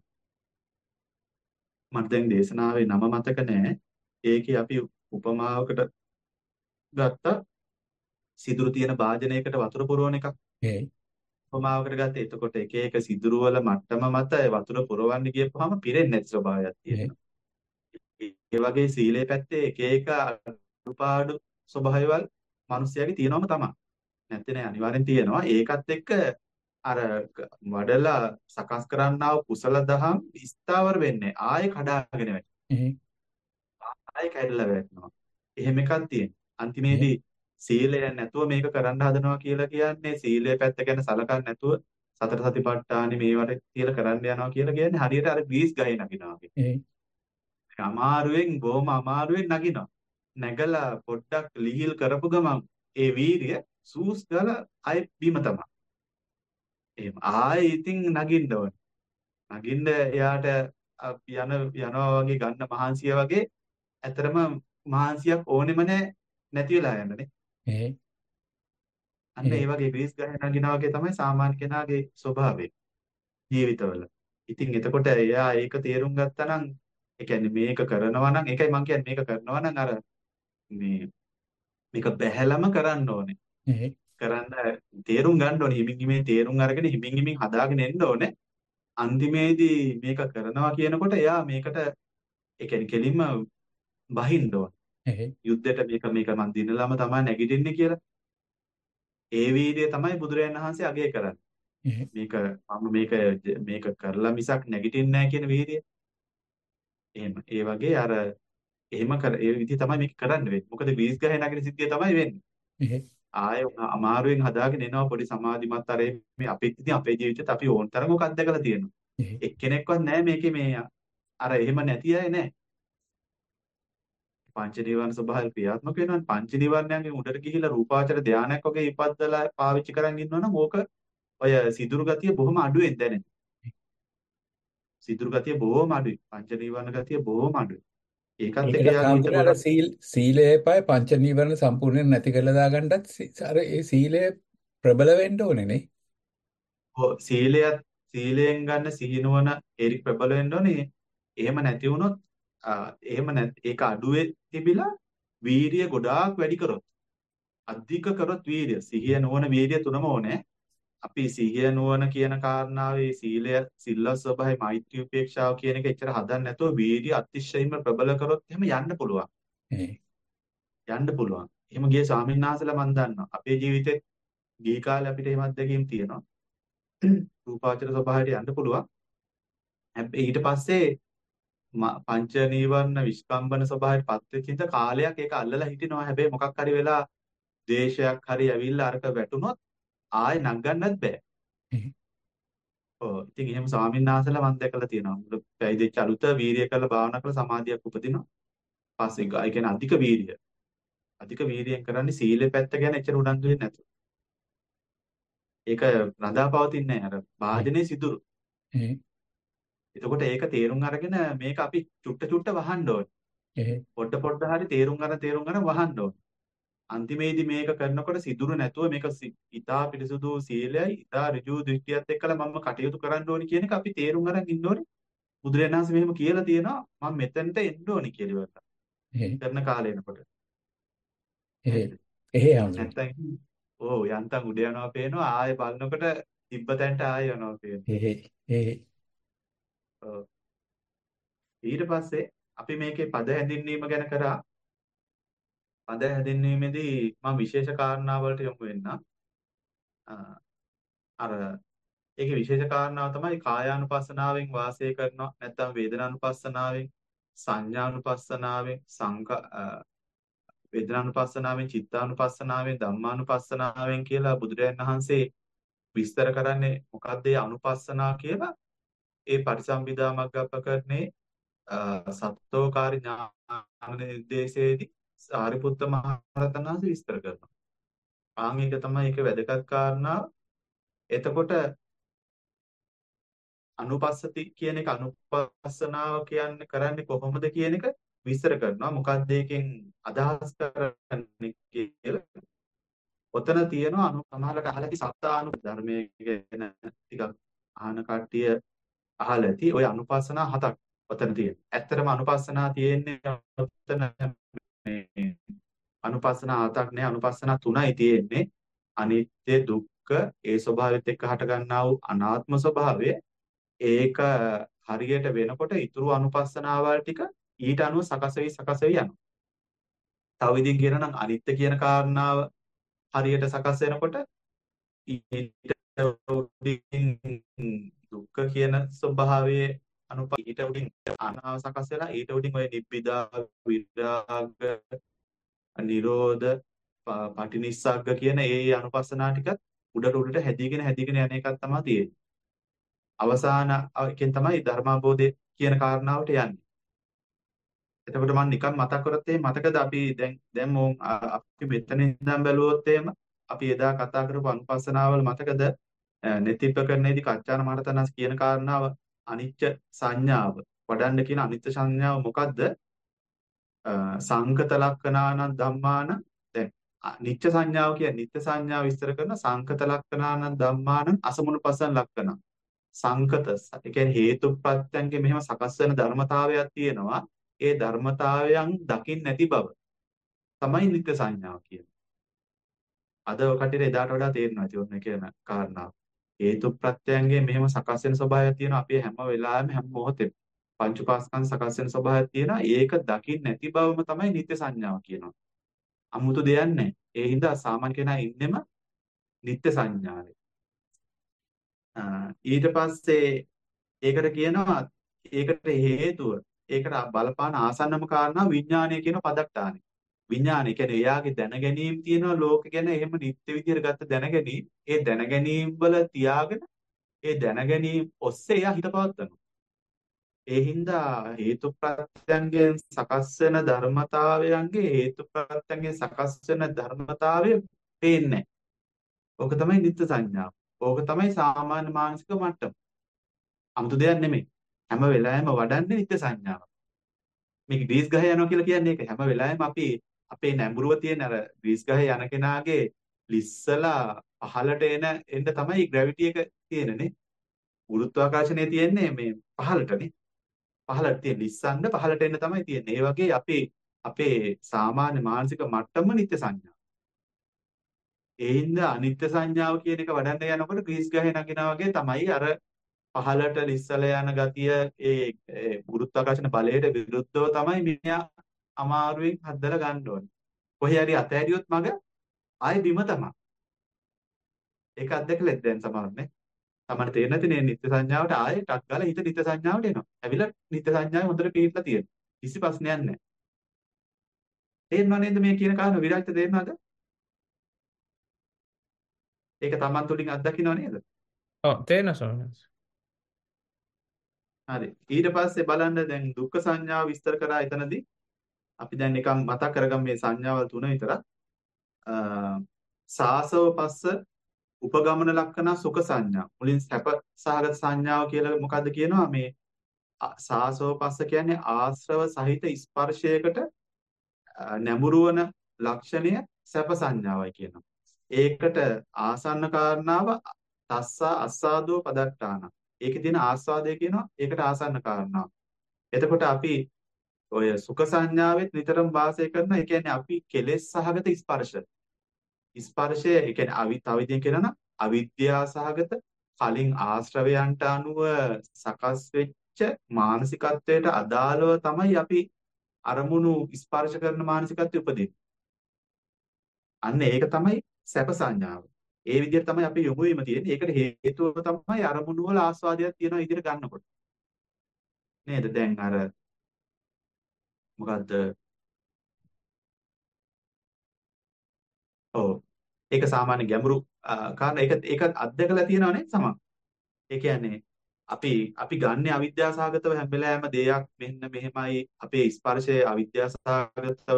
මට දැන් දේශනාවේ නම මතක නෑ. ඒකේ අපි උපමාවකට ගත්තා සිදුරු තියෙන භාජනයකට වතුර පුරවන එකක්. ඒ උපමාවකට ගත්තේ. එතකොට එක එක සිදුරු වල මට්ටම මත වතුර පුරවන්න ගියපුවාම පිරෙන්නේ නැති ස්වභාවයක් ඒ තියෙනවා. ඒ වගේ සීලේ පැත්තේ එක එක අඩුපාඩු ස්වභාවයවල් මිනිස්යාගේ තියෙනවම තමයි. නැත්නම් නෑ අනිවාර්යෙන් තියෙනවා. ඒකත් එක්ක අර ක- වඩලා සකස් කරන්නා වූ කුසල දහම් ස්ථාවර වෙන්නේ ආයෙ කඩාගෙන වැටෙනවා. ඒ ආයෙ කැඩලා වැටෙනවා. එහෙම එකක් තියෙනවා. ඒ අන්තිමේදී සීලය නැතුව මේක කරන්න හදනවා කියලා කියන්නේ සීලය පැත්ත ගැන සලකන්නේ නැතුව සතර සතිපට්ඨානෙ මේවට කියලා කරන්න යනවා කියලා කියන්නේ හරියට අර ග්‍රීස් ගහේ නගිනවා වගේ. ඒ අමාරුවෙන් බොහොම අමාරුවෙන් නගිනවා. නැගලා පොඩ්ඩක් ලිහිල් කරපු ගමන් ඒ වීරිය සූස් ගාලා ආයෙ බීම තමයි. එහෙම ආයෙ ඉතින් නගින්න ඕන. නගින්න එයාට අ, යන යනවා වගේ ගන්න මහන්සිය වගේ ඇතරම මහන්සියක් ඕනෙම නැහැ නැති වෙලා යන්නනේ. ඒ අන්න ඒ ඒ වගේ ග්‍රීස් ගහේ නගිනා වගේ තමයි සාමාන්‍ය කෙනාගේ ස්වභාවය ජීවිතවල. ඉතින් එතකොට එයා ඒක තේරුම් ගත්තා නම් ඒ කියන්නේ මේක කරනවා නම් ඒකයි මම කියන්නේ මේක කරනවා නම් අර මේ මේක බැහැලම කරන්න ඕනේ. ඒ කරන්න තේරුම් ගන්න ඕනේ. හිමින් හිමින් තේරුම් අරගෙන හිමින් හිමින් හදාගෙන එන්න ඕනේ. අන්තිමේදී මේක කරනවා කියනකොට එයා මේකට ඒ කියන්නේ කෙලින්ම බහින්න ඕනේ. ඒ යුද්ධයට මේක මේක මන් දිනලම තමයි නැගිටින්නේ කියලා. ඒ වීර්යය තමයි බුදුරජාණන් වහන්සේ අගය කරන්නේ. ඒ මේක මම මේක මේක කරලා මිසක් නැගිටින්නේ නැහැ කියන වීර්යය. එහෙම. ඒ වගේ අර එහෙම කර ඒ විදිහ තමයි මේක කරන්න වෙන්නේ. මොකද ග්‍රීස් ගහේ නැගෙන සිද්ධිය තමයි වෙන්නේ. ඒ ආයෙ අමාරුවෙන් හදාගෙන එනවා පොඩි සමාධිමත් අර මේ අපිත් ඉතින් අපේ ජීවිතේත් අපි ඕන තරම් ඔක අත්දකලා තියෙනවා. ඒ එක්කෙනෙක්වත් නැහැ මේකේ මේ අර එහෙම නැති අය නැහැ. පංච නීවරණ ස්වභාවය ක්‍රියාත්මක වෙනවනේ. පංච නීවරණයන්ගෙන් උඩට ගිහිලා රූපාවචර ධානයක් වගේ ඉපද්දලා පාවිච්චි කරන් ඉන්නවනම් ඕක ඔය සිදුරු ගතිය බොහොම අඩුවෙන් දැනෙන. සිදුරු ගතිය බොහොම අඩුයි. පංච නීවරණ ගතිය බොහොම අඩුයි. ඒකත් එක්ක ඒකට යාගේ හිත හාමුදුරුවෝ අර ගොඩක් සීල් සීලේ පය පංච නීවරණ සම්පූර්ණයෙන් නැති කරලා දාගන්නත් සී- අර ඒ සීලය ප්‍රබල වෙන්න ඕනේ නේ. ඔව්, සීලයත් සීලයෙන් ගන්න සිහිනුවන එරි ප්‍රබල වෙන්න ඕනේ. එහෙම නැති වුණොත් ආ, එහෙම නැත් ඒක අඩුවේ තිබිලා වීරිය ගොඩාක් වැඩි කරොත් අධික කරොත් වීරිය සිහිය නුවණ වීරිය තුනම ඕනේ. අපි සිහිය නුවණ කියන කාරණාවේ සීලය සිල්වත් ස්වභාවය මෛත්‍රී උපේක්ෂාව කියන එක එච්චර හදන්න නැතුව වීරිය අතිශයින්ම ප්‍රබල කරොත් එහෙම යන්න පුළුවන්. ඒ යන්න පුළුවන්. එහෙම ගිය ස්වාමීන් වහන්සේලා මම දන්නවා. අපේ ජීවිතේ ගිහි කාලේ අපිට එහෙම අත්දැකීම් තියෙනවා. රූපාවචර ස්වභාවයට යන්න පුළුවන්. හැබැයි ඊට පස්සේ ම- පංච නීවරණ විස්කම්බන ස්වභාවයට පත් වෙච්ච ඉඳ කාලයක් ඒක අල්ලලා හිටිනවා. හැබැයි මොකක් හරි වෙලා දේශයක් හරි ඇවිල්ලා අරක වැටුනොත් ආයෙ නගන්නත් බෑ. ඔව්. ඉතින් එහෙම ස්වාමීන් වහන්සේලා මම දැකලා තියෙනවා. මුල පැවිදිච්ච අලුත වීරිය කරලා භාවනා කරලා සමාධියක් උපදිනවා. පස්සේ ගා- ඒ කියන්නේ අධික වීරිය. අධික වීරියෙන් කරන්නේ සීලේ පැත්ත ගැන එච්චර උනන්දු වෙන්නේ නැතුව. ඒක රඳාපවතින්නේ නැහැ. අර වාදනේ සිදුරු. එතකොට ඒක තේරුම් අරගෙන මේක අපි චුට්ට චුට්ට වහන්න ඕනේ. පොඩ පොඩ හරි තේරුම් ගන්න තේරුම් ගන්න වහන්න ඕනේ. අන්තිමේදී මේක කරනකොට සිදුරු නැතුව මේක සි- ඊටා පිරිසුදු සීලයයි ඊටා ඍජු දෘෂ්ටියත් එක්කලා මම කටයුතු කරන්න ඕනේ කියන එක අපි තේරුම් අරන් ඉන්න ඕනේ. බුදුරජාණන් වහන්සේ මෙහෙම කියලා තියෙනවා මම මෙතනට එන්න ඕනේ කියලා ඉවරලා. කරන කාලේ එනකොට. නේද? එහෙ හඳුනන. නැත්තම් ඕ යන්තම් උඩ යනවා පේනවා ආයෙ බලනකොට තිබ්බ තැනට ආයෙ යනවා පේනවා. එහෙ එහෙ ඔව්. ඊට පස්සේ අපි මේකේ පද හැඳින්වීම ගැන කරා. පද හැඳින්වීමේදී මම විශේෂ කාරණාවලට යොමු වෙන්නම්. අ, අර ඒකේ විශේෂ කාරණාව තමයි කායානුපස්සනාවෙන් වාසය කරනවා නැත්නම් වේදනානුපස්සනාවෙන් සංඥානුපස්සනාවෙන් සංක අ, වේදනානුපස්සනාවෙන් චිත්තානුපස්සනාවෙන් ධම්මානුපස්සනාවෙන් කියලා බුදුරජාණන් වහන්සේ විස්තර කරන්නේ මොකක්ද ඒ අනුපස්සනා කියලා ඒ පටිසම්භිදා මග්ගප්පකරණේ සත්තෝකාරී ඥාන නිර්දේශයේදී සාරිපුත්ත මහ රහතන් වහන්සේ විස්තර කරනවා. ආන් එක තමයි ඒක වැදගත් කාරණාව. එතකොට අනුපස්සති කියන එක අනුපස්සනාව කියන්නේ කරන්නේ කොහොමද කියන එක විස්තර කරනවා. මොකක්ද ඒකෙන් අදහස් කරන්නේ කියලා. ඔතන තියෙනවා අනු සමහරකට අහලා ඇති සත්තානු ධර්මයේ ගැන ටිකක් අහන කට්ටිය අහලා ඇති. ওই අනුපස්සනා හතක් ඔතන තියෙනවා. ඇත්තටම අනුපස්සනා තියෙන්නේ ඔතන මේ අනුපස්සනා හතක් නෑ අනුපස්සනා තුනයි තියෙන්නේ. අනිත්‍ය දුක්ඛ ඒ ස්වභාවයත් එක්ක හට ගන්නා වූ අනාත්ම ස්වභාවය ඒක හරියට වෙනකොට ඊතුරු අනුපස්සනාවල් ටික ඊට අනුව සකස් වෙයි සකස් වෙයි යනවා. තව විදිහින් කියනවා නම් අනිත්‍ය කියන කාරණාව හරියට සකස් වෙනකොට ඊට උඩින් දුක්ඛ කියන ස්වභාවයේ අනුප ඊට උඩින් අනාව සකස් වෙලා ඊට උඩින් ඔය නිබ්බිදා විරාග නිරෝධ ප- පටිනිස්සග්ග කියන ඒ අනුපස්සනා ටිකත් උඩට උඩට හැදීගෙන හැදීගෙන යන එකක් තමයි තියෙන්නේ. අවසාන එකෙන් තමයි ධර්මාබෝධය කියන කාරණාවට යන්නේ. එතකොට මම නිකන් මතක් කරත් එහෙම මතකද අපි දැන් දැන් මොන් අපි මෙතන ඉඳන් බැලුවොත් එහෙම අපි එදා කතා කරපු අනුපස්සනාවල මතකද නෙතිප්පකරණේදී කච්චාන මහරතනස් කියන කාරණාව අනිච්ච සංඥාව වඩන්න කියන අනිත්‍ය සංඥාව මොකද්ද? සංකත ලක්ෂණානං ධම්මාන දැන් නිච්ච සංඥාව කියන්නේ නිත්‍ය සංඥාව විස්තර කරන සංකත ලක්ෂණානං ධම්මාන අසමුනුපස්සන ලක්ෂණ සංකත ඒ කියන්නේ හේතු ප්‍රත්‍යයන්ගේ මෙහෙම සකස් වෙන ධර්මතාවයක් තියෙනවා ඒ ධර්මතාවයන් දකින්න නැති බව තමයි නිත්‍ය සංඥාව කියන්නේ. අද ඔය කටියට එදාට වඩා තේරෙනවා ඉතින් ඔන්න කියන කාරණාව. හේතු ප්‍රත්‍යයන්ගේ මෙහෙම සකස් වෙන ස්වභාවයක් තියෙනවා අපි හැම වෙලාවෙම හැම මොහොතෙම පංච උපාස්කන්ධ සකස් වෙන ස්වභාවයක් තියෙනවා ඒක දකින්න නැති බවම තමයි නිත්‍ය සංඥාව කියනවා. අමුතු දෙයක් නැහැ. ඒ හින්දා සාමාන්‍ය කෙනා ඉන්නෙම නිත්‍ය සංඥාවේ. අ, ඊට පස්සේ ඒකට කියනවා ඒකට හේතුව ඒකට බලපාන ආසන්නම කාරණා විඥානය කියන පදට්ටානෙ. විඥානය කියන්නේ එයාගේ දැනගැනීම් තියෙනවා ලෝක ගැන එහෙම නිත්‍ය විදියට ගත්ත දැනගැනීම්. ඒ දැනගැනීම් වල තියාගෙන ඒ දැනගැනීම් ඔස්සේ එයා හිත පවත්වනවා. ඒ හින්දා හේතු ප්‍රත්‍යයන්ගෙන් සකස් වෙන ධර්මතාවයන්ගේ හේතු ප්‍රත්‍යයන්ගෙන් සකස් වෙන ධර්මතාවය පේන්නේ නැහැ. ඕක තමයි නිත්‍ය සංඥාව. ඕක තමයි සාමාන්‍ය මානසික මට්ටම. 아무තු දෙයක් නෙමෙයි. හැම වෙලාවෙම වඩන්නේ නිත්‍ය සංඥාව. මේක ග්‍රීස් ගහේ යනවා කියලා කියන්නේ ඒක. හැම වෙලාවෙම අපි අපේ නැඹුරුව තියෙන අර ග්‍රීස් ගහේ යන කෙනාගේ ලිස්සලා පහළට එන එන්න තමයි ග්‍රැවිටි එක තියෙන්නේ. ගුරුත්වාකර්ෂණය තියෙන්නේ මේ පහළටනේ. පහළට තියෙන ලිස්සන්න පහළට එන්න තමයි තියෙන්නේ. ඒ වගේ අපේ අපේ සාමාන්‍ය මානසික මට්ටම නිත්‍ය සංඥා. ඒ හින්දා අනිත්‍ය සංඥාව කියන එක වඩන්න යනකොට ග්‍රීස් ගහේ නගිනා වගේ තමයි අර පහළට ලිස්සලා යන ගතිය ඒ ඒ ගුරුත්වාකර්ෂණ බලයට විරුද්ධව තමයි මෙයා අමාරුවෙන් හදලා ගන්න ඕනේ. කොහේ හරි අතෑරියොත් මග ආයෙ බිම තමයි. ඒක අත්දැකලා දැන් සමහරනේ. තමයි තේරෙන්නේ නැති නේ නිත්‍ය සංඥාවට ආයේ ටක් ගාලා හිත නිත්‍ය සංඥාවට එනවා. ඇවිල්ලා නිත්‍ය සංඥාවේ හොඳට පිළිట్లా තියෙනවා. කිසි ප්‍රශ්නයක් නැහැ. තේරෙනව නේද මේ කියන කාරණා විරාජ්‍ය තේරෙනවද? ඒක Taman තුලින් අත්දකින්නව නේද? ඔව් තේරෙනවා ස්වාමීන් වහන්සේ. හරි. ඊට පස්සේ බලන්න දැන් දුක්ඛ සංඥාව විස්තර කරා එතනදී අපි දැන් නිකන් මතක් කරගමු මේ සංඥාවල් තුන විතරක්. අ සාසව පස්ස උපගමන ලක්ෂණ සුඛ සංඥා. මුලින් සැප සහගත සංඥාව කියලා මොකද්ද කියනවා මේ සාසව පස්ස කියන්නේ ආශ්‍රව සහිත ස්පර්ශයකට නැඹුරු වන ලක්ෂණය සැප සංඥාවයි කියනවා. ඒකට ආසන්න කාරණාව තස්සා අස්සාදෝ පදට්ටාන. ඒකේ තියෙන ආස්වාදය කියනවා ඒකට ආසන්න කාරණාව. එතකොට අපි ඔය සුඛ සංඥාවෙත් නිතරම වාසය කරන ඒ කියන්නේ අපි කෙලෙස් සහගත ස්පර්ශ. ස්පර්ශය ඒ කියන්නේ අවි තව විදිහකින් කියනවා නම් අවිද්‍යා සහගත කලින් ආශ්‍රවයන්ට අනුව සකස් වෙච්ච මානසිකත්වයට අදාළව තමයි අපි අරමුණු ස්පර්ශ කරන මානසිකත්වය උපදින්නේ. අන්න ඒක තමයි සැප සංඥාව. ඒ විදිහට තමයි අපි යොමු වීම තියෙන්නේ. ඒකට හේතුව තමයි අරමුණු වල ආස්වාදයක් තියෙන විදිහට ගන්නකොට. නේද? දැන් අර මොකද්ද? ඔව්. ඒක සාමාන්‍ය ගැඹුරු කාරණා. ඒක ඒක අත්දකලා තියෙනව නේද සමහර. ඒ කියන්නේ අපි අපි ගන්න අවිද්‍යාව සහගතව හැම වෙලාවෙම දෙයක් මෙන්න මෙහෙමයි අපේ ස්පර්ශය අවිද්‍යාව සහගතව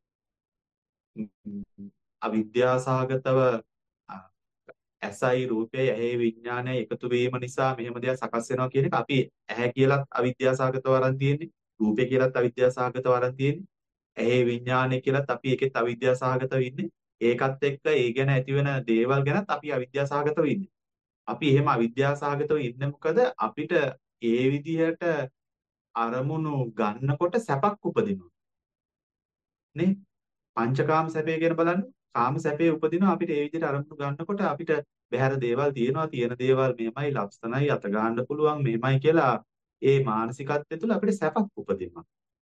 අවිද්‍යාව සහගතව ඇසයි රූපයයි ඇහි විඥානයයි එකතු වීම නිසා මෙහෙම දෙයක් සකස් වෙනවා කියන එක අපි ඇහැ කියලත් අවිද්‍යාව සහගතව අරන් තියෙන්නේ රූපය කියලත් අවිද්‍යාව සහගතව අරන් තියෙන්නේ ඇහි විඥානය කියලත් අපි ඒකෙත් අවිද්‍යාව සහගතව ඉන්නේ ඒකත් එක්ක ඒ ගැන ඇති වෙන දේවල් ගැනත් අපි අවිද්‍යාව සහගතව ඉන්නේ අපි එහෙම අවිද්‍යාව සහගතව ඉන්නේ මොකද අපිට ඒ විදිහට අරමුණු ගන්නකොට සැපක් උපදිනවා නේ පංචකාම සැපේ ගැන බලන්න කාම සැපේ උපදිනවා අපිට ඒ විදිහට අරමුණු ගන්නකොට අපිට බහැර දේවල් තියෙනවා තියෙන දේවල් මෙහෙමයි ලක්ෂණයි අත ගන්න පුළුවන් මෙහෙමයි කියලා ඒ මානසිකත්වය තුළ අපිට සැපක් උපදිනවා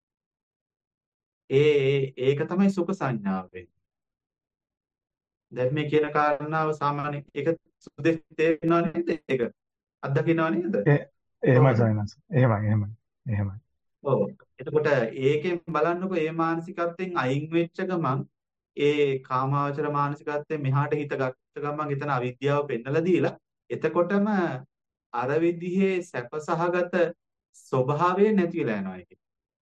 ඒ ඒක තමයි සුඛ සංඥාව වෙන්නේ දැන් මේ කියන කාරණාව සාමාන්‍ය ඒක සුදෙස් තේරෙනව නේද ඒක අත්දකින්නව නේද එහෙමයි සයිනස් එහෙමයි එහෙමයි එහෙමයි ඔව් එතකොට ඒකෙන් බලන්නකො ඒ මානසිකත්වයෙන් අයින් වෙච්ච ගමන් ඒ කාමාවචර මානසිකත්වයෙන් මෙහාට හිත ගත්ත ගමන් එතන අවිද්‍යාව පෙන්නලා දීලා එතකොටම අර විදිහේ සැපසහගත ස්වභාවය නැති වෙලා යනවා ඒකේ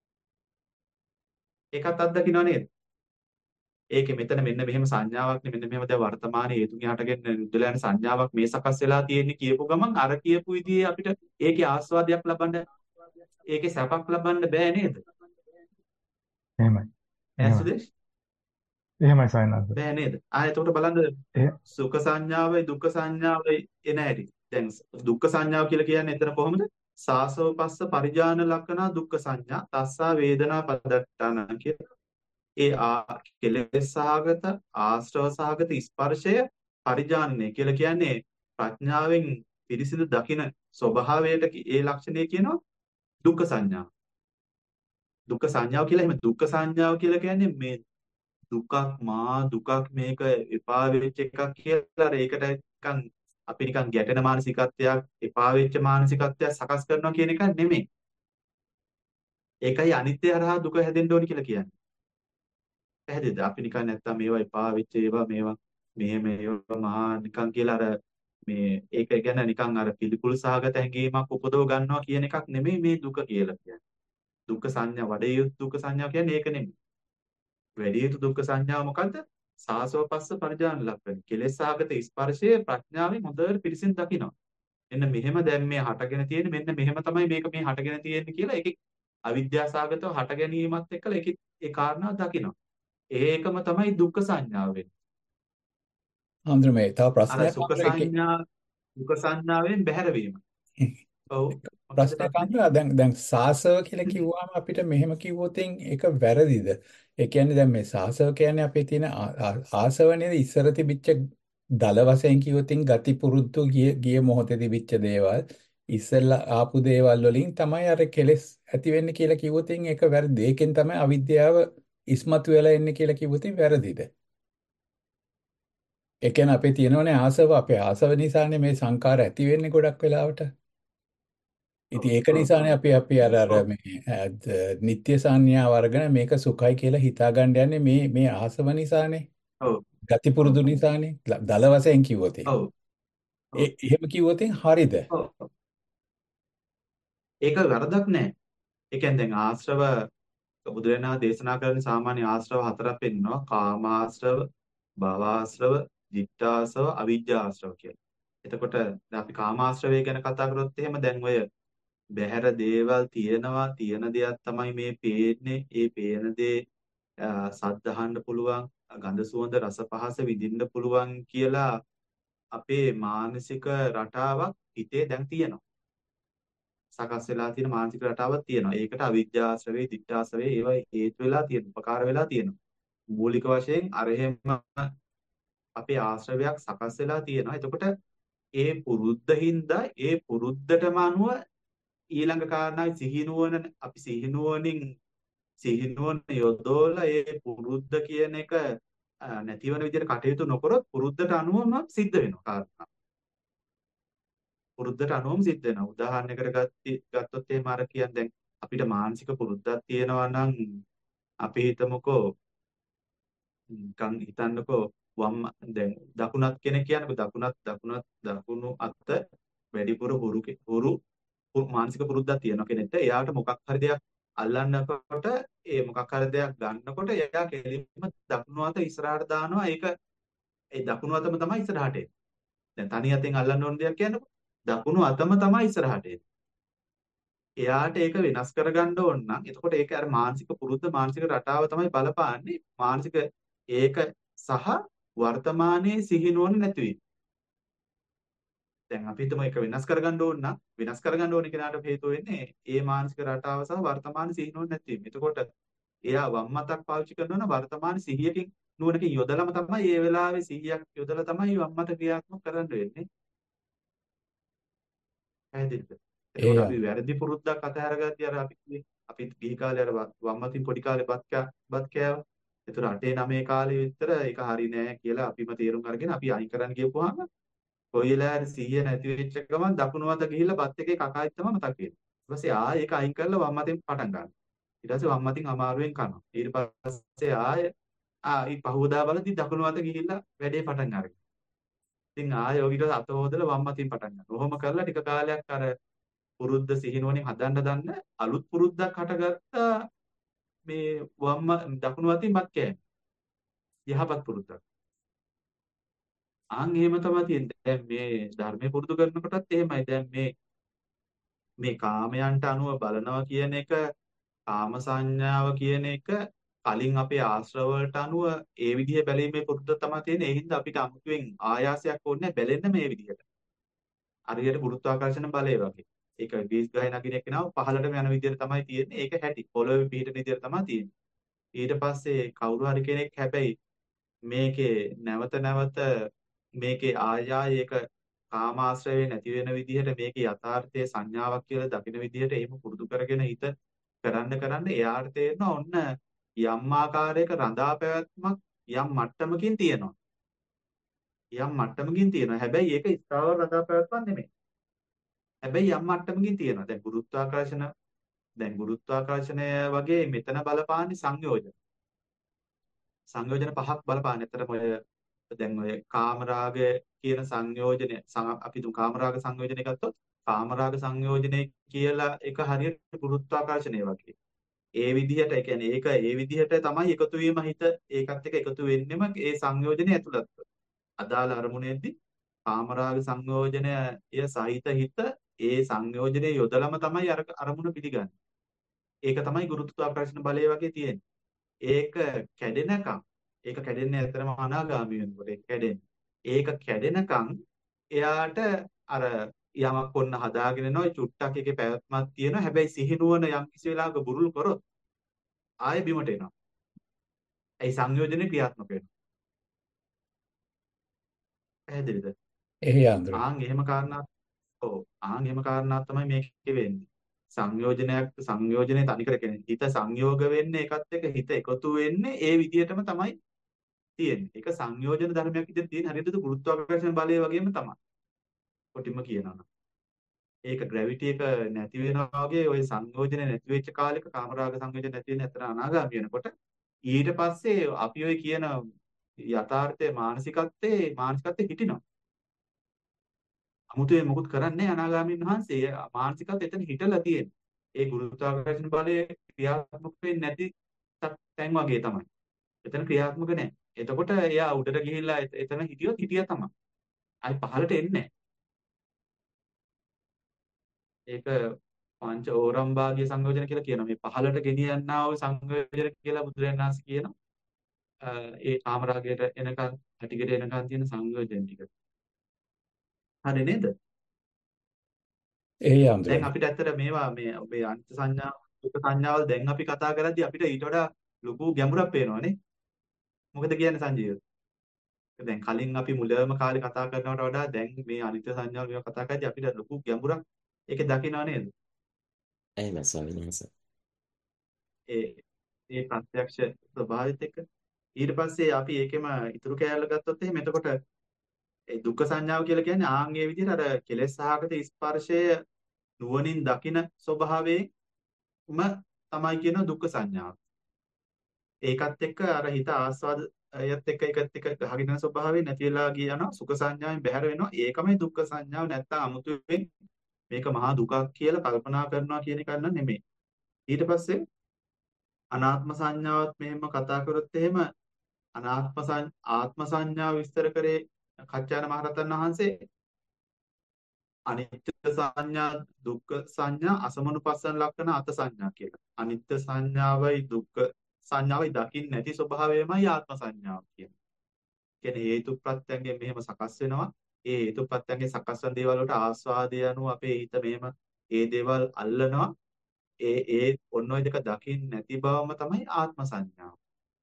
ඒකත් අත්දකින්නව නේද ඒකේ මෙතන මෙන්න මෙහෙම සංඥාවක් නේ මෙන්න මෙහෙම දැන් වර්තමානයේ හේතුන් යහටගෙන නිරුද්ධලා යන සංඥාවක් මේ සකස් වෙලා තියෙන්නේ කියපු ගමන් අර කියපු විදිහේ අපිට ඒකේ ආස්වාදයක් ලබන්න ඒකේ සැපක් ලබන්න බෑ නේද එහෙමයි ඇසුදේශ එහෙමයි සයිනස් බෑ නේද ආ එතකොට බලන්න සුඛ සංඥාවයි දුක්ඛ සංඥාවයි එන හැටි දැන් දුක්ඛ සංඥාව කියලා කියන්නේ එතන කොහොමද සාසව පස්ස පරිජාන ලක්ෂණා දුක්ඛ සංඥා තස්සා වේදනා පදට්ටාන කියලා ඒ කෙලෙස් සහගත ආශ්‍රව සහගත ස්පර්ශය පරිජානනය කියලා කියන්නේ ප්‍රඥාවෙන් පිරිසිදු දකින ස්වභාවයට ඒ ලක්ෂණය කියනවා දුක්ඛ සංඥා දුක්ඛ සංඥාව කියලා එහෙම දුක්ඛ සංඥාව කියලා කියන්නේ මේ දුකක් මා දුකක් මේක එපා වෙච්ච එකක් කියලා අර ඒකට නිකන් අපි නිකන් ගැටෙන මානසිකත්වයක් එපා වෙච්ච මානසිකත්වයක් සකස් කරනවා කියන එක නෙමෙයි ඒකයි අනිත්‍ය හරහා දුක හැදෙන්න ඕනි කියලා කියන්නේ පැහැදිලිද අපි නිකන් නැත්තම් මේවා එපා වෙච්ච ඒවා මේවා මෙහෙම ඒවා මහා නිකන් කියලා අර මේ ඒක ගැන නිකන් අර පිළිකුල් සහගත හැඟීමක් උපදව ගන්නවා කියන එකක් නෙමෙයි මේ දුක කියලා කියන්නේ දුක්ඛ සංඥා වඩේ යුතු දුක්ඛ සංඥා කියන්නේ ඒක නෙමෙයි වැඩි යුතු දුක්ඛ සංඥාව මොකද්ද සාසව පස්ස පරිජාන ලක්ෂණ කෙලෙස් සහගත ස්පර්ශයේ ප්‍රඥාවෙන් හොඳට පිරිසිදු දකිනවා මෙන්න මෙහෙම දැන් මේ හටගෙන තියෙන්නේ මෙන්න මෙහෙම තමයි මේක මේ හටගෙන තියෙන්නේ කියලා ඒකේ අවිද්‍යාව සහගතව හට ගැනීමත් එක්කලා ඒකේ ඒ කාරණා දකිනවා ඒකම තමයි දුක්ඛ සංඥාව වෙන්නේ. අන්දර මේ තව ප්‍රශ්නයක් අර සුඛ සංඥා දුක්ඛ සංඥාවෙන් බැහැර වීම. ඔව්. ප්‍රශ්නයක් අන්දර දැන් දැන් සාසව කියලා කිව්වම අපිට මෙහෙම කිව්වොතින් ඒක වැරදිද? ඒ කියන්නේ දැන් මේ සාසව කියන්නේ අපේ තියෙන ආසව නේද ඉස්සර තිබිච්ච දල වශයෙන් කිව්වොතින් ගති පුරුද්දු ගිය ගිය මොහොතේ තිබිච්ච දේවල් ඉස්සෙල්ලා ආපු දේවල් වලින් තමයි අර කෙලෙස් ඇති වෙන්නේ කියලා කිව්වොතින් ඒක වැරදි. ඒකෙන් තමයි අවිද්‍යාව ඉස්මතු වෙලා එන්නේ කියලා කිව්වොත් වැරදිද? ඒ කියන්නේ අපේ තියෙනවනේ ආසව අපේ ආසව නිසානේ මේ සංකාර ඇති වෙන්නේ ගොඩක් වෙලාවට. ඔව් ඉතින් ඒක ඔව් නිසානේ ඔව් අපි අපි අර අර ඔව් මේ අද නිත්‍ය සංඥාව අරගෙන මේක සුඛයි කියලා හිතා ගන්න යන්නේ මේ මේ ආසව නිසානේ. ඔව් ගති ඔව් පුරුදු නිසානේ. ල- දල වශයෙන් කිව්වොත් එහෙම. ඔව් ඒ ඔව් එහෙම කිව්වොත් එහෙනම් හරිද? ඔව්. ඒක වරදක් නෑ. ඒ කියන්නේ දැන් ආශ්‍රව බුදුරණා දේශනා කරන සාමාන්‍ය ආශ්‍රව හතරක් පෙන්නනවා. කාමාශ්‍රව, භවආශ්‍රව, ditthාශ්‍රව, අවිජ්ජාශ්‍රව කියලා. එතකොට දැන් අපි කාමාශ්‍රවය ගැන කතා කරොත් එහෙම දැන් ඔය බහැර දේවල් තියෙනවා තියෙන දෙයක් තමයි මේ පේන්නේ. ඒ පේන දේ අ, සද්ද අහන්න පුළුවන්, ගඳ සුවඳ රස පහස විඳින්න පුළුවන් කියලා අපේ මානසික රටාවක් හිතේ දැන් තියෙනවා. සකස් වෙලා තියෙන මානසික රටාවක් තියෙනවා. ඒකට අවිජ්ජාශ්‍රවේ, ditthාශ්‍රවේ ඒවා හේතු වෙලා තියෙන, උපකාර වෙලා තියෙනවා. මූලික වශයෙන් අර එහෙම අපේ ආශ්‍රවයක් සකස් වෙලා තියෙනවා. එතකොට ඒ පුරුද්දින්දා ඒ පුරුද්දටම අනුව ඊළඟ කාරණායි සිහිනුවන අපි සිහිනුවනින් සිහිනුවන යොදවලා ඒ පුරුද්ද කියන එක අ, නැතිවන විදිහට කටයුතු නොකරොත් පුරුද්දට අනුවම සිද්ධ වෙනවා කාරණා. පුරුද්දට අනුවම සිද්ධ වෙනවා. උදාහරණයකට ගත්ත ගත්තොත් එහෙම අර කියන්නේ දැන් අපිට මානසික පුරුද්දක් තියෙනවා නම් අපි හිතමුකෝ නිකන් හිතන්නකෝ වම් දැන් දකුණත් කෙනෙක් කියන්නකෝ දකුණත් දකුණත් දකුණු අත වැඩිපුර හුරු කෙ- හුරු හු- මානසික පුරුද්දක් තියෙන කෙනෙක්ට එයාට මොකක් හරි දෙයක් අල්ලන්නකොට ඒ මොකක් හරි දෙයක් ගන්නකොට එයා කෙලින්ම දකුණු අත ඉස්සරහට දානවා ඒක ඒ දකුණු අතම තමයි ඉස්සරහට එන්නේ. දැන් තනි අතෙන් අල්ලන්න ඕන දෙයක් කියන්නකෝ දකුණු අතම තමයි ඉස්සරහට එන්නේ. එයාට ඒක වෙනස් කරගන්න ඕන නම් එතකොට ඒක අර මානසික පුරුද්ද මානසික රටාව තමයි බලපාන්නේ මානසික ඒක සහ වර්තමානයේ සිහිනුවන නැතිවීම. දැන් අපි හිතමු ඒක වෙනස් කරගන්න ඕන නම් වෙනස් කරගන්න ඕන කෙනාට හේතුව වෙන්නේ ඒ මානසික රටාව සහ වර්තමාන සිහිනුවන නැතිවීම. එතකොට එයා වම් අතක් පාවිච්චි කරනවා නම් වර්තමාන සිහියකින් නුවණකින් යොදලම තමයි ඒ වෙලාවේ සිහියක් යොදලා තමයි වම් අත ක්‍රියාත්මක කරන්න වෙන්නේ. පැහැදිලිද? එතකොට ඒ අපි වැරදි පුරුද්දක් අතහැරගත්තී අර අපි කිව්වේ අපි ගිහි කාලේ අර වත්- වම් අතින් පොඩි කාලේ බත් කෑ බත් කෑවා. ඒතර අටේ නවයේ කාලේ විතර ඒක හරි නෑ කියලා අපිම තේරුම් අරගෙන අපි අයින් කරන්න ගියපුවාම කොයි වෙලාවරි සිහිය නැති වෙච්ච ගමන් දකුණු අත ගිහිල්ලා බත් එකේ කකා ඉත්තම මතක් වෙනවා. ඊට පස්සේ ආයෙ ඒක අයින් කරලා වම් අතින් පටන් ගන්නවා. ඊට පස්සේ වම් අතින් අමාරුවෙන් කනවා. ඊට පස්සේ ආයෙ ආ ඊ පහවදා බලද්දි දකුණු අත ගිහිල්ලා වැඩේ පටන් අරගෙන. ඉතින් ආයෙ ඔය ඊට අත හොදලා වම් අතින් පටන් ගන්නවා. ඔහොම කරලා ටික කාලයක් අර පුරුද්ද සිහිනුවණින් හදන්න දන්න අලුත් පුරුද්දක් හටගත්තා මේ වම් දකුණු අතින් බත් කෑම. යහපත් පුරුද්දක්. ආන් එහෙම තමයි තියෙන්නේ. දැන් මේ ධර්මයේ පුරුදු කරනකොටත් එහෙමයි. දැන් මේ මේ කාමයන්ට අනුව බලනවා කියන එක කාම සංඥාව කියන එක කලින් අපේ ආශ්‍රව වලට අනුව ඒ විදිහ බැලීමේ පුරුද්ද තමයි තියෙන්නේ. ඒ හින්දා අපිට අමුතුවෙන් ආයාසයක් ඕනේ නැහැ බැලෙන්න මේ විදිහට. හරියට ගුරුත්වාකර්ෂණ බලය වගේ. ඒක ගීස් ගහේ නගින එක්කනව පහළටම යන විදිහට තමයි තියෙන්නේ. ඒක හැටි. පොළොවේ පිහිටන විදිහට තමයි තියෙන්නේ. ඊට පස්සේ කවුරු හරි කෙනෙක් හැබැයි මේකේ නැවත නැවත මේකේ ආයාය ඒක කාමාශ්‍රවේ නැති වෙන විදිහට මේකේ යථාර්ථයේ සංඥාවක් කියලා දකින විදිහට එහෙම පුරුදු කරගෙන හිත කරන්න කරන්න එයාට තේරෙනවා ඔන්න යම් ආකාරයක රඳා පැවැත්මක් යම් මට්ටමකින් තියෙනවා. යම් මට්ටමකින් තියෙනවා. හැබැයි ඒක ස්ථාවර රඳා පැවැත්මක් නෙමෙයි. හැබැයි යම් මට්ටමකින් තියෙනවා. දැන් ගුරුත්වාකර්ෂණ දැන් ගුරුත්වාකර්ෂණය වගේ මෙතන බලපාන්නේ සංයෝජන. සංයෝජන පහක් බලපාන්නේ. අතරම ඔය දැන් ඔය කාමරාගය කියන සංයෝජනය සම- අපි තුන් කාමරාග සංයෝජනය ගත්තොත් කාමරාග සංයෝජනය කියලා එක හරියට ගුරුත්වාකර්ෂණය වගේ. ඒ විදිහට ඒ කියන්නේ ඒක ඒ විදිහට තමයි එකතු වීම හිත ඒකත් එක්ක එකතු වෙන්නෙම ඒ සංයෝජනය ඇතුළත්. අදාළ අරමුණේදී කාමරාග සංයෝජනය ය සහිත හිත ඒ සංයෝජනයේ යොදලම තමයි අර අරමුණ පිළිගන්නේ. ඒක තමයි ගුරුත්වාකර්ෂණ බලය වගේ තියෙන්නේ. ඒක කැඩෙනකම් ඒක කැඩෙන්නේ ඇත්තටම අනාගාමී වෙනකොට ඒක කැඩෙන්නේ. ඒක කැඩෙනකම් එයාට අර යමක් ඔන්න හදාගෙන යනවා ඒ චුට්ටක් එකේ පැවැත්මක් තියෙනවා. හැබැයි සිහිනුවන යම් කිසි වෙලාවක බුරුල් කරොත් ආයෙ බිමට එනවා. ඒ සංයෝජනේ ක්‍රියාත්මක වෙනවා. පැහැදිලිද? එහේ අඳුරේ. ආන් එහෙම කාරණා ඔව් ආන් එහෙම කාරණා තමයි මේකේ වෙන්නේ. සංයෝජනයක් සංයෝජනේ තනිකර කියන්නේ හිත සංයෝග වෙන්නේ එකත් එක්ක හිත එකතු වෙන්නේ ඒ විදිහටම තමයි තියෙන්නේ. ඒක සංයෝජන ධර්මයක් විදිහට තියෙන හරියට ගුරුත්වාකර්ෂණ බලය වගේම තමයි. කොටිම කියනවා නම්. ඒක ග්‍රැවිටි එක නැති වෙනවා වගේ ওই සංයෝජන නැති වෙච්ච කාලෙක කාමරාග සංයෝජන නැති වෙන අතර අනාගාමී වෙනකොට ඊට පස්සේ අපි ඔය කියන යථාර්ථයේ මානසිකත්වයේ මානසිකත්වයේ හිටිනවා. 아무තේ මොකුත් කරන්නේ අනාගාමීන් වහන්සේ මානසිකත්වය එතන හිටලා තියෙන්නේ. ඒ ගුරුත්වාකර්ෂණ බලය ක්‍රියාත්මක වෙන්නේ නැති තැන් වගේ තමයි. එතන ක්‍රියාත්මක නැහැ. එතකොට එයා උඩට ගිහිල්ලා එතන හිටියොත් හිටියා තමයි. ආයි පහළට එන්නේ ඒක පංච ඕරම්භාගිය සංයෝජන කියලා කියනවා. මේ පහළට ගෙනියන්නා වූ සංයෝජන කියලා බුදුරජාණන් වහන්සේ කියනවා. ඒ කාමරාගයට එනකන් ඇටිගට එනකන් තියෙන සංයෝජන ටික. හරි නේද? ඒ දැන් යම්දුරනේ. අපිට ඇත්තට මේවා මේ මේ අනිත්‍ය සංඥා දුක්ඛ සංඥාවල් දැන් අපි කතා කරද්දී අපිට ඊට වඩා ලොකු ගැඹුරක් පේනවානේ. මොකද කියන්නේ සංජීව? දැන් කලින් අපි මුලම කාලේ කතා කරනවට වඩා දැන් මේ අනිත්‍ය සංඥාවල් මේවා කතා කරද්දී අපිට ලොකු ගැඹුරක් ඒකේ දකින්නව නේද? එහෙම ස්වාමීන් වහන්සේ. ඒ ඒ ප්‍රත්‍යක්ෂ ස්වභාවයත් එක්ක ඊට පස්සේ අපි ඒකෙම ඉතුරු කෑල්ල ගත්තොත් එහෙම එතකොට ඒ දුක්ඛ සංඥාව කියලා කියන්නේ ආන් ඒ විදිහට අර කෙලෙස් සහගත ස්පර්ශය නුවණින් දකින ස්වභාවයෙන්ම තමයි කියන දුක්ඛ සංඥාව. ඒකත් එක්ක අර හිත ආස්වාදයත් එක්ක ඒකත් එක්ක ගහගෙන යන ස්වභාවය නැති වෙලා ගියනවා සුඛ සංඥාවෙන් බැහැර වෙනවා. ඒකමයි දුක්ඛ සංඥාව නැත්තම් අමුතුවෙන් මේක මහා දුකක් කියලා කල්පනා කරනවා කියන එක නන් නෙමෙයි. ඊට පස්සේ අනාත්ම සංඥාවත් මෙහෙම කතා කරොත් එහෙම අනාත්ම ආත්ම සංඥාව විස්තර කරේ කච්චායන මහරහතන් වහන්සේ අනිත්‍ය සංඥා දුක්ඛ සංඥා අසමනුපස්සන ලක්ෂණ අත සංඥා කියලා. අනිත්‍ය සංඥාවයි දුක්ඛ සංඥාවයි දකින්න නැති ස්වභාවයමයි ආත්ම සංඥාව කියන්නේ. කියන්නේ හේතු ප්‍රත්‍යයෙන් මෙහෙම සකස් වෙනවා. ඒ හේතු ප්‍රත්‍යයෙන් සකස් වෙන දේවල් වලට ආස්වාදය අනුව අපේ හිත මෙහෙම ඒ දේවල් අල්ලනවා. ඒ ඒ ඔන්න ඔය දෙක දකින්න නැති බවම තමයි ආත්ම සංඥාව.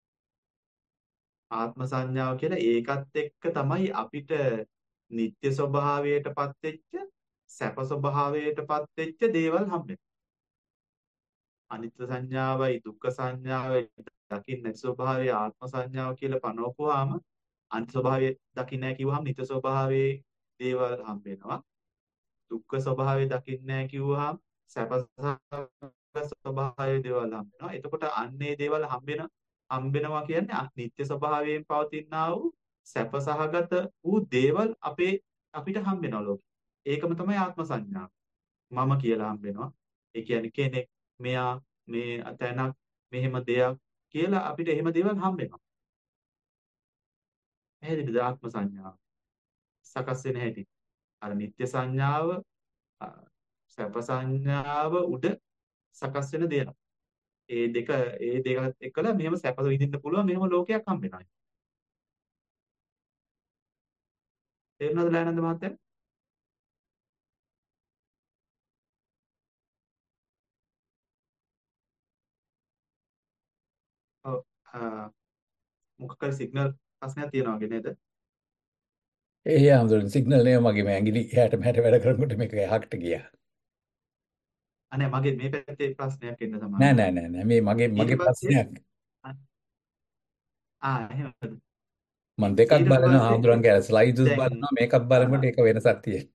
ආත්ම සංඥාව කියලා ඒකත් එක්ක තමයි අපිට නিত্য ස්වභාවයටපත් වෙච්ච සැප ස්වභාවයටපත් වෙච්ච දේවල් හම්බෙන්නේ. අනිත්‍ය සංඥාවයි දුක්ඛ සංඥාවයි දකින්න නැති ස්වභාවය ආත්ම සංඥාව කියලා පනවපුවාම අනිත්‍ය ස්වභාවය දකින්න නැහැ කිව්වහම නිත්‍ය ස්වභාවයේ දේවල් හම්බෙනවා. දුක්ඛ ස්වභාවය දකින්න නැහැ කිව්වහම සැප ස්වභාවයේ දේවල් හම්බෙනවා. එතකොට අන්නේ දේවල් හම්බෙන හම්බෙනවා කියන්නේ නිත්‍ය ස්වභාවයෙන් පවතිනා වූ සැප සහගත වූ දේවල් අපේ අපිට හම්බෙනවා ලෝකෙ. ඒකම තමයි ආත්ම සංඥාව. මම කියලා හම්බෙනවා. ඒ කියන්නේ කෙනෙක් මෙයා මේ තැනක් මෙහෙම දෙයක් කියලා අපිට එහෙම දේවල් හම්බෙනවා. පැහැදිලිද ආත්ම සංඥාව? සකස් වෙන හැටි. අර නිත්‍ය සංඥාව සැප සංඥාව උඩ සකස් වෙන දේවල්. ඒ දෙක ඒ දෙකත් එක්කලා මෙහෙම සැප විඳින්න පුළුවන් මෙහෙම ලෝකයක් හම්බ වෙනවා. තේරුණාද ලයනන්ද මහත්තයා? ඔව් මොකක් හරි සිග්නල් ප්‍රශ්නයක් තියෙනවා වගේ නේද? ඒ යම්දුරනේ සිග්නල් නේ මගේ මේ ඇඟිලි එහාට මෙහාට වැඩ කරනකොට මේක එහාට ගියා. අනේ මගේ මේ පැත්තේ ප්‍රශ්නයක් එන්න නෑ සමානයි. නෑ නෑ නෑ මේ මගේ ඊට මගේ පස්සේ ප්‍රශ්නයක්. ආ එහෙමද? මම දෙකක් ඊට බලනවා පස්සේ හාමුදුරන්ගේ අර ස්ලයිඩ්ස් දැන් බලනවා මේකක් බලනකොට ඒක වෙනසක් තියෙනවා.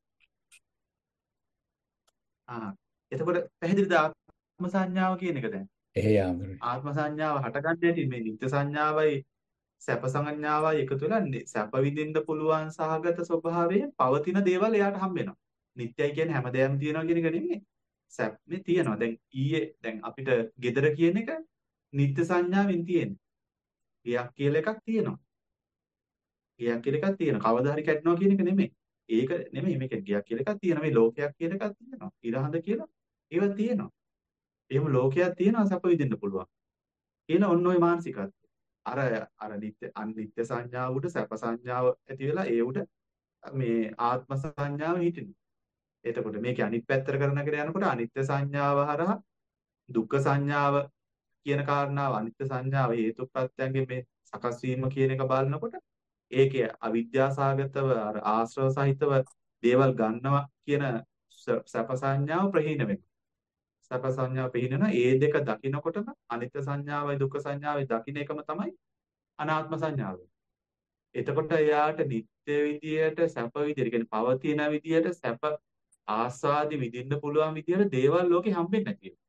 ආ එතකොට පැහැදිලිද ආත්ම සංඥාව කියන එක දැන්? ඒ යම්දුරනේ. ආත්ම සංඥාව හටගන්න හැටි මේ නිත්‍ය සංඥාවයි සැප සංඥාවයි එකතු වෙලා නේ- සැප විඳින්න පුළුවන් සහගත ස්වභාවයෙන් පවතින දේවල් එයාට හම්බ වෙනවා. නිත්‍යයි කියන්නේ හැමදේම තියනවා කියන එක නෙමෙයි. සැපනේ තියනවා. දැන් ඊයේ දැන් අපිට gedara කියන එක නිත්‍ය සංඥාවෙන් තියෙන්නේ. ගියක් කියලා එකක් තියෙනවා. ගියක් කියලා එකක් තියෙනවා. කවදා හරි කැඩෙනවා කියන එක නෙමෙයි. ඒක නෙමෙයි මේක ගියක් කියලා එකක් තියෙනවා. මේ ලෝකයක් කියලා එකක් තියෙනවා. ඉරහඳ කියලා ඒවා තියෙනවා. එහෙම ලෝකයක් තියෙනවා සැප විඳින්න පුළුවන්. කියලා ඔන්න ඔය මානසිකත්වය. අර අර නිත්‍ය අනිත්‍ය සංඥාව උඩ සැප සංඥාව ඇති වෙලා ඒ උඩ මේ ආත්ම සංඥාව හිටිනවා. එතකොට මේකේ අනිත් පැත්තට කරනකට යනකොට අනිත්‍ය සංඥාව හරහා දුක්ඛ සංඥාව කියන කාරණාව අනිත්‍ය සංඥාව හේතු ප්‍රත්‍යයෙන් මේ සකස් වීම කියන එක බලනකොට ඒකේ අවිද්‍යාසගතව අර ආශ්‍රව සහිතව දේවල් ගන්නවා කියන සැප සංඥාව ප්‍රහීන වෙනවා. සැප සංඥාව ප්‍රහීන වෙනවා. ඒ දෙක දකිනකොටම අනිත්‍ය සංඥාවයි දුක්ඛ සංඥාවයි දකින්න එකම තමයි අනාත්ම සංඥාව. එතකොට එයාට නිත්‍ය විදියට සැප විදියට කියන්නේ පවතින විදියට සැප ආස්වාදි විඳින්න පුළුවන් විදියට දේවල් ලෝකේ හම්බෙන්නේ නැති වෙනවා.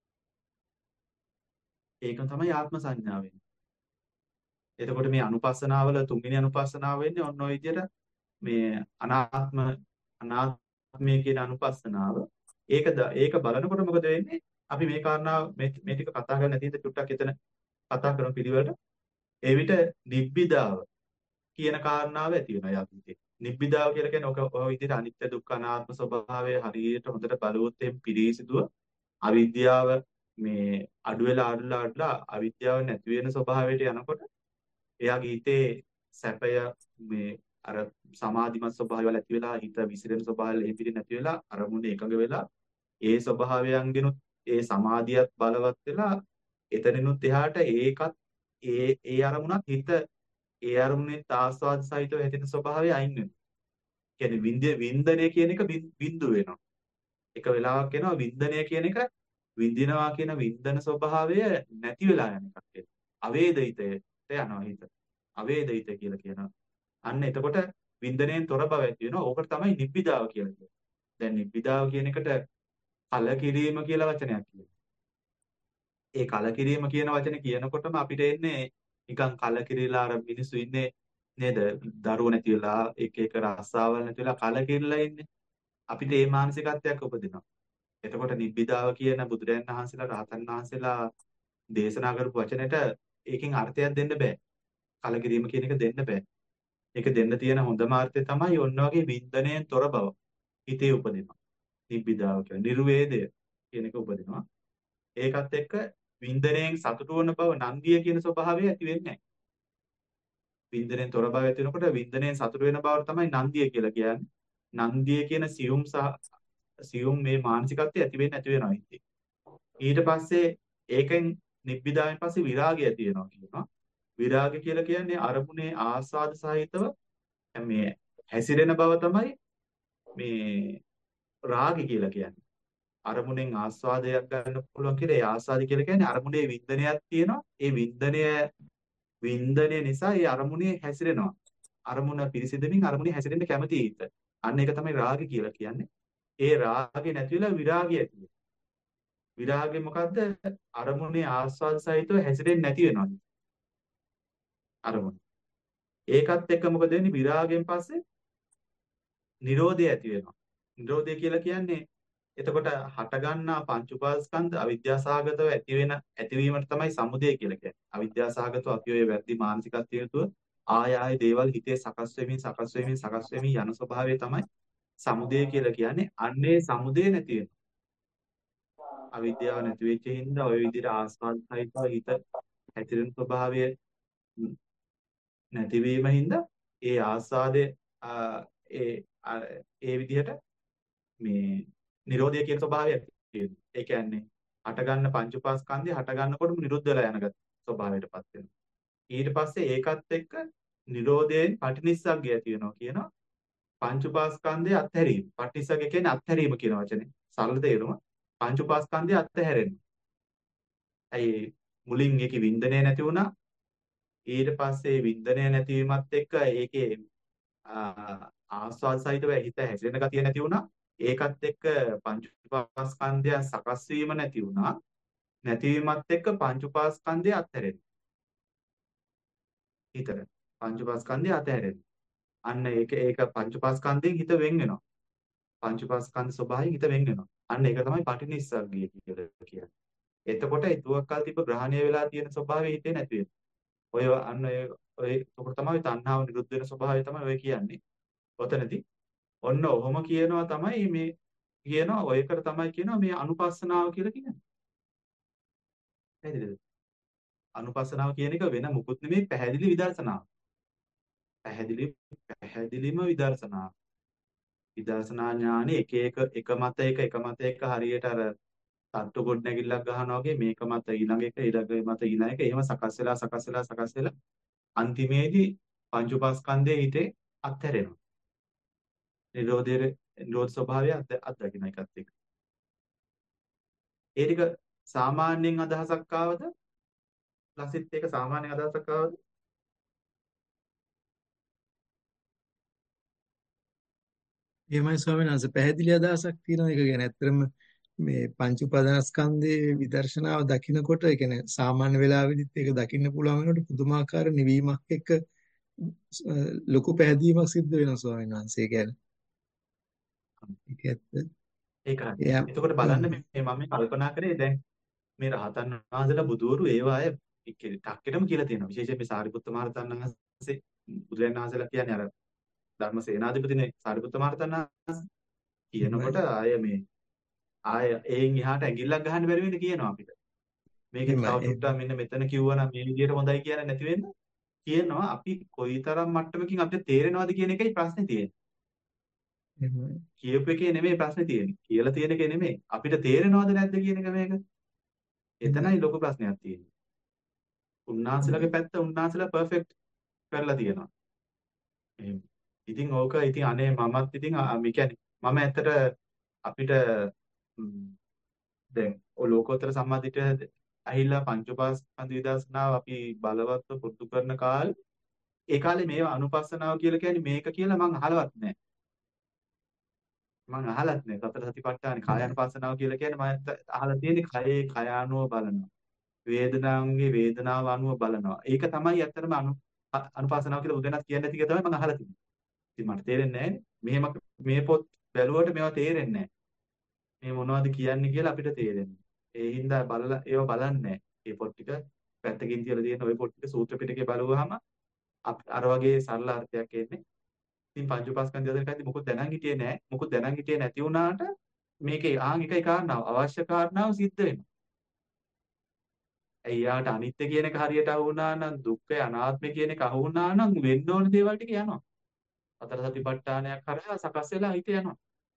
ඒකම තමයි ආත්ම සංඥාව වෙන්නේ. එතකොට මේ අනුපස්සනාවල තුන්වෙනි අනුපස්සනාව වෙන්නේ ඔන්න ඔය විදියට මේ අනාත්ම අනාත්මය කියන අනුපස්සනාව. ඒක ද- ඒක බලනකොට මොකද වෙන්නේ? අපි මේ කාරණාව මේ මේ ටික කතා කරන්න නැතිද චුට්ටක් එතන කතා කරන පිළිවෙලට ඒ විට නිබ්බිදාව කියන කාරණාව ඇති වෙනවා යාපිතේ. නිබ්බිදාව කියලා කියන්නේ ඔක ඔය විදිහට අනිත්‍ය දුක්ඛ අනාත්ම ස්වභාවය හරියට හොඳට බලවොත් එම් පිරිසිදුව අවිද්‍යාව මේ අඩු වෙලා අඩුලා අඩුලා අවිද්‍යාව නැති වෙන ස්වභාවයට යනකොට එයාගේ හිතේ සැපය මේ අර සමාධිමත් ස්වභාවය වල ඇති වෙලා හිත විසිරෙන ස්වභාවය එහිපිට නැති වෙලා අරමුණේ එකඟ වෙලා ඒ ස්වභාවයන්ගෙනුත් ඒ සමාධියත් බලවත් වෙලා එතනිනුත් එහාට ඒකත් ඒ ඒ අරමුණත් හිත ඒ අරමුණේ ආස්වාද සහිතව හැදෙන ස්වභාවය අයින් වෙනවා. කියන්නේ වින්ද වින්දනය කියන එක බින්- බිඳු වෙනවා. එක වෙලාවක් එනවා වින්දනය කියන එක විඳිනවා කියන වින්දන ස්වභාවය නැති වෙලා යන එකක් එනවා. අවේදිතයට යනවා හිත. අවේදිත කියලා කියනවා. අන්න එතකොට වින්දනයෙන් තොර බව ඇති වෙනවා. ඕකට තමයි නිබ්බිදාව කියලා කියන්නේ. දැන් නිබ්බිදාව කියන එකට කලකිරීම කියලා වචනයක් කියනවා. ඒ කලකිරීම කියන වචනේ කියනකොටම අපිට එන්නේ නිකන් කලකිරීලා අර මිනිස්සු ඉන්නේ නේද? දරුවෝ නැති වෙලා එක එක රස්සාවල් නැති වෙලා කලකිරලා ඉන්නේ. අපිට මේ මානසිකත්වයක් උපදිනවා. එතකොට නිබ්බිදාව කියන බුදුරයන් වහන්සේලා රහතන් වහන්සේලා දේශනා කරපු වචනෙට ඒකෙන් අර්ථයක් දෙන්න බෑ. කලකිරීම කියන එක දෙන්න බෑ. ඒක දෙන්න තියෙන හොඳම අර්ථය තමයි ඔන්න වගේ වින්දනයෙන් තොර බව. හිතේ උපදිනවා. නිබ්බිදාව කියන්නේ නිර්වේදය කියන එක උපදිනවා. ඒකත් එක්ක වින්දනයෙන් සතුටු වන බව නන්දිය කියන ස්වභාවය ඇති වෙන්නේ නැහැ. වින්දනයෙන් තොර බව ඇති වෙනකොට වින්දනයෙන් සතුටු වෙන බව තමයි නන්දිය කියලා කියන්නේ. නන්දිය කියන සියුම් සහ සියුම් මේ මානසිකත්වය ඇති වෙන්නේ නැති වෙනවා හිතේ. ඊට පස්සේ ඒකෙන් නිබ්බිදාවෙන් පස්සේ විරාගය ඇති වෙනවා කියනවා. විරාගය කියලා කියන්නේ අරමුණේ ආස්වාද සහිතව මේ හැසිරෙන බව තමයි මේ රාගය කියලා කියන්නේ. අරමුණෙන් ආස්වාදයක් ගන්න පුළුවන් කියලා ඒ ආස්වාදය කියලා කියන්නේ අරමුණේ වින්දනයක් තියෙනවා. ඒ වින්දනය වින්දනය නිසා ඒ අරමුණේ හැසිරෙනවා. අරමුණ පිරිසිදුමින් අරමුණේ හැසිරෙන්න කැමති හිත. අන්න ඒක තමයි රාගය කියලා කියන්නේ. ඒ රාගය නැති වෙලා විරාගය ඇති වෙනවා. විරාගය මොකද්ද? අරමුණේ ආස්වාද සහිතව හැසිරෙන්නේ නැති වෙනවා. අරමුණ. ඒකත් එක්ක මොකද වෙන්නේ? විරාගයෙන් පස්සේ නිරෝධය ඇති වෙනවා. නිරෝධය කියලා කියන්නේ එතකොට හටගන්නා පංච උපාස්කන්ධ අවිද්‍යාසහගතව ඇති වෙන ඇතිවීමට තමයි සමුදය කියලා කියන්නේ. අවිද්‍යාසහගතව අපි ඔය වැරදි මානසිකත්වයේ තුව ආය ආය දේවල් හිතේ සකස් වෙමින් සකස් වෙමින් සකස් වෙමින් යන ස්වභාවය තමයි සමුදය කියලා කියන්නේ. අන්නේ සමුදය නැති වෙනවා. අවිද්‍යාව නැති වෙච්ච හින්දා ඔය විදිහට ආස්වාද සහිතව හිත හැතිරෙන ස්වභාවය නැතිවීම හින්දා ඒ ආස්වාදයේ ඒ ඒ විදිහට මේ නිරෝධය කියන ස්වභාවය ඇති වෙනවා. ඒ කියන්නේ හට ගන්න පංච උපාස්කන්ධය හට ගන්නකොටම නිරුද්ධ වෙලා යන ස්වභාවයටපත් වෙනවා. ඊට පස්සේ ඒකත් එක්ක නිරෝධයෙන් පටිනිස්සග්ගය ඇති වෙනවා කියනවා. පංච උපාස්කන්ධය අත්හැරීම. පටිනිස්සග්ගය කියන්නේ අත්හැරීම කියන වචනේ. සරල තේරුම පංච උපාස්කන්ධය අත්හැරෙනවා. ඇයි මුලින් ඒකේ වින්දනය නැති වුණා. ඊට පස්සේ වින්දනය නැතිවීමත් එක්ක ඒකේ ආස්වාද සහිතව හිත හැසිරෙන ගතිය නැති වුණා. ඒකත් එක්ක පංච උපාස්කන්ධය සකස් වීම නැති වුණා. නැතිවීමත් එක්ක පංච උපාස්කන්ධය අත්හැරෙනවා. හිතට පංච උපාස්කන්ධය අත්හැරෙනවා. අන්න ඒක ඒක පංච උපාස්කන්ධයෙන් හිත වෙන් වෙනවා. පංච උපාස්කන්ධ ස්වභාවයෙන් හිත වෙන් වෙනවා. අන්න ඒක තමයි පටිනිස්සග්ගය කියලා කියන්නේ. එතකොට ඒ තුවක්කල් තිබ්බ ග්‍රහණය වෙලා තියෙන ස්වභාවය හිතේ නැති වෙනවා. ඔය අන්න ඔය ඔය උකට තමයි තණ්හාව නිරුද්ධ වෙන ස්වභාවය තමයි ඔය කියන්නේ. ඔතනදී ඔන්න ඔහොම කියනවා තමයි මේ කියනවා ඔයකට තමයි කියනවා මේ අනුපස්සනාව කියලා කියන්නේ. පැහැදිලිද? අනුපස්සනාව කියන එක වෙන මුකුත් නෙමෙයි පැහැදිලි විදර්ශනාව. පැහැදිලි පැහැදිලිම විදර්ශනාව. විදර්ශනා ඥානෙ එක එක එක මත එක එක මත එක හරියට අර තට්ටු ගොඩ නැගිල්ලක් ගහනවා වගේ මේක මත ඊළඟ එක ඊළඟ මත ඊළඟ එක එහෙම සකස් වෙලා සකස් වෙලා සකස් වෙලා අන්තිමේදී පංච උපාස්කන්ධයේ හිතේ අත්හැරෙනවා. නිරෝධයේ නිරෝධ ස්වභාවය අත්දකින්න එකත් එක්ක. ඒ ටික සාමාන්‍යයෙන් අදහසක් ආවද? ලසිත් එක සාමාන්‍ය අදහසක් ආවද? එහෙමයි ස්වාමීන් වහන්සේ පැහැදිලි අදහසක් තියෙනවා. ඒක ගැන ඇත්තටම මේ පංච උපාදානස්කන්ධයේ විදර්ශනාව දකිනකොට ඒ කියන්නේ සාමාන්‍ය වෙලාවෙදිත් ඒක දකින්න පුළුවන් වෙනකොට පුදුමාකාර නිවීමක් එක්ක අ, ලොකු පැහැදීමක් සිද්ධ වෙනවා ස්වාමීන් වහන්සේ. ඒ කියන්නේ ඒක ඇත්ත. ඒක හරි. එයා එතකොට බලන්න මේ මම මේ කල්පනා කරේ දැන් මේ රහතන් වහන්සේලා බුදුවරු ඒවා අය ටක්කෙටම කියලා තියෙනවා. විශේෂයෙන් මේ සාරිපුත්ත මහ රහතන් වහන්සේ බුදුරජාණන් වහන්සේලා කියන්නේ අර ධර්ම සේනාධිපතිනේ සාරිපුත්ත මහ රහතන් වහන්සේ කියනකොට ආය මේ ආය එයින් එහාට ඇඟිල්ලක් ගහන්න බැරි වෙන්නේ කියනවා අපිට. මේකේ තව ටුට්ටක් මෙන්න මෙතන කිව්වනම් මේ විදිහට හොඳයි කියලා නැති වෙන්න කියනවා. අපි කොයිතරම් මට්ටමකින් අපිට තේරෙනවද කියන එකයි ප්‍රශ්නේ තියෙන්නේ. කියපු එකේ නෙමෙයි ප්‍රශ්නේ තියෙන්නේ. කියලා තියෙන එකේ නෙමෙයි. අපිට තේරෙනවද නැද්ද කියන එක මේක. එතනයි ලොකු ප්‍රශ්නයක් තියෙන්නේ. උන්වහන්සේලාගේ පැත්ත උන්වහන්සේලා පර්ෆෙක්ට් කරලා තියෙනවා. එහෙම. ඉතින් ඕක ඉතින් අනේ මමත් ඉතින් මේ කියන්නේ මම ඇත්තට අපිට දැන් ඔය ලෝකෝත්තර සම්මාදිට ඇහිලා පංච උපාස්කන්ධ විදර්ශනාව අපි බලවත්ව පුරුදු කරන කාලේ ඒ කාලේ මේවා අනුපස්සනාව කියලා කියන්නේ මේක කියලා මං අහලවත් නැහැ. මං අහලත් නැහැ. සතර සතිපට්ඨානේ කායानुපස්සනාව කියලා කියන්නේ මම අහලා තියෙන්නේ කයේ කයානුව බලනවා. වේදනාවන්ගේ වේදනාව අනුව බලනවා. ඒක තමයි ඇත්තටම අනු අනුපස්සනාව කියලා උදේනත් කියන්නේ නැති එක තමයි මම අහලා තියෙන්නේ. ඉතින් මට තේරෙන්නේ නැහැ. මෙහෙම මේ පොත් බැලුවට මේවා තේරෙන්නේ නැහැ. මේ මොනවද කියන්නේ කියලා අපිට තේරෙන්නේ. ඒ හින්දා බලලා ඒව බලන්නේ නැහැ. මේ පොත් ටික පැත්තකින් තියලා තියෙන ওই පොත් ටික සූත්‍ර පිටකේ බලුවාම අර වගේ සරල අර්ථයක් එන්නේ. ඉතින් පංච උපාස්කන්ධ දෙකයි මොකද දැනන් හිටියේ නැහැ. මොකද දැනන් හිටියේ නැති වුණාට මේකේ ආන් එකයි කාරණාව අවශ්‍ය කාරණාව සිද්ධ වෙනවා. එයාට අනිත්‍ය කියන එක හරියට අහු වුණා නම් දුක්ඛය අනාත්මය කියන එක අහු වුණා නම් වෙන්න ඕන දේවල් ටික යනවා. සතර සතිපට්ඨානයක් කරා සකස් වෙලා හිත යනවා.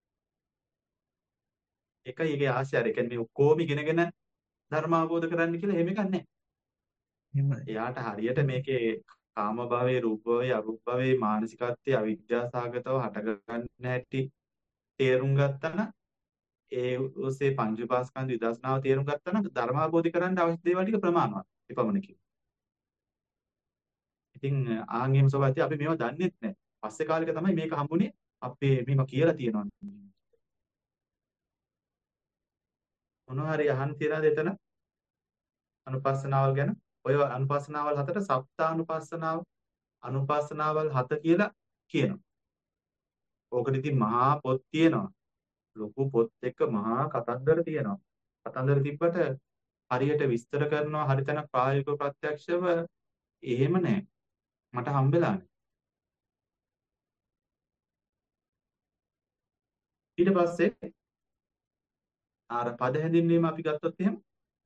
එකයි ඒකේ ආශ්චර්යය. ඒ කියන්නේ මේ ඔක්කොම ඉගෙනගෙන ධර්ම අවබෝධ කරන්න කියලා එහෙම එකක් නැහැ. එයාට හරියට මේකේ කාම භවයේ රූප භවයේ අරූප භවයේ මානසිකත්වයේ අවිද්‍යාසගතව හටගන්න හැටි තේරුම් ගත්තා නම් ඒ ඔස්සේ පංච උපාස්කන්ධ විදර්ශනාව තේරුම් ගත්තා නම් ධර්ම අවබෝධ කරන්න අවශ්‍ය දේවල් ටික ප්‍රමාණවත් එපමණකින්. ඉතින් ආන් එහෙම සබත් අපි මේවා දන්නෙත් නැහැ. පස්සේ කාලෙක තමයි මේක හම්බුනේ අපේ මේක කියලා තියෙනවා. මොනවා හරි අහන්න තියනද එතන අනුපස්සනාවල් ගැන? ඔය අනුපස්සනාවල් හතට සප්තානුපස්සනාව අනුපස්සනාවල් හත කියලා කියනවා. ඕකට ඉතින් මහා පොත් තියෙනවා. ලොකු පොත් එක මහා කතන්දර තියෙනවා. කතන්දර තිබ්බට හරියට විස්තර කරනවා හරිතන ප්‍රායෝගික ප්‍රත්‍යක්ෂව එහෙම නැහැ. මට හම්බෙලා නැහැ. ඊට පස්සේ අර පද හැඳින්වීම අපි ගත්තොත් එහෙම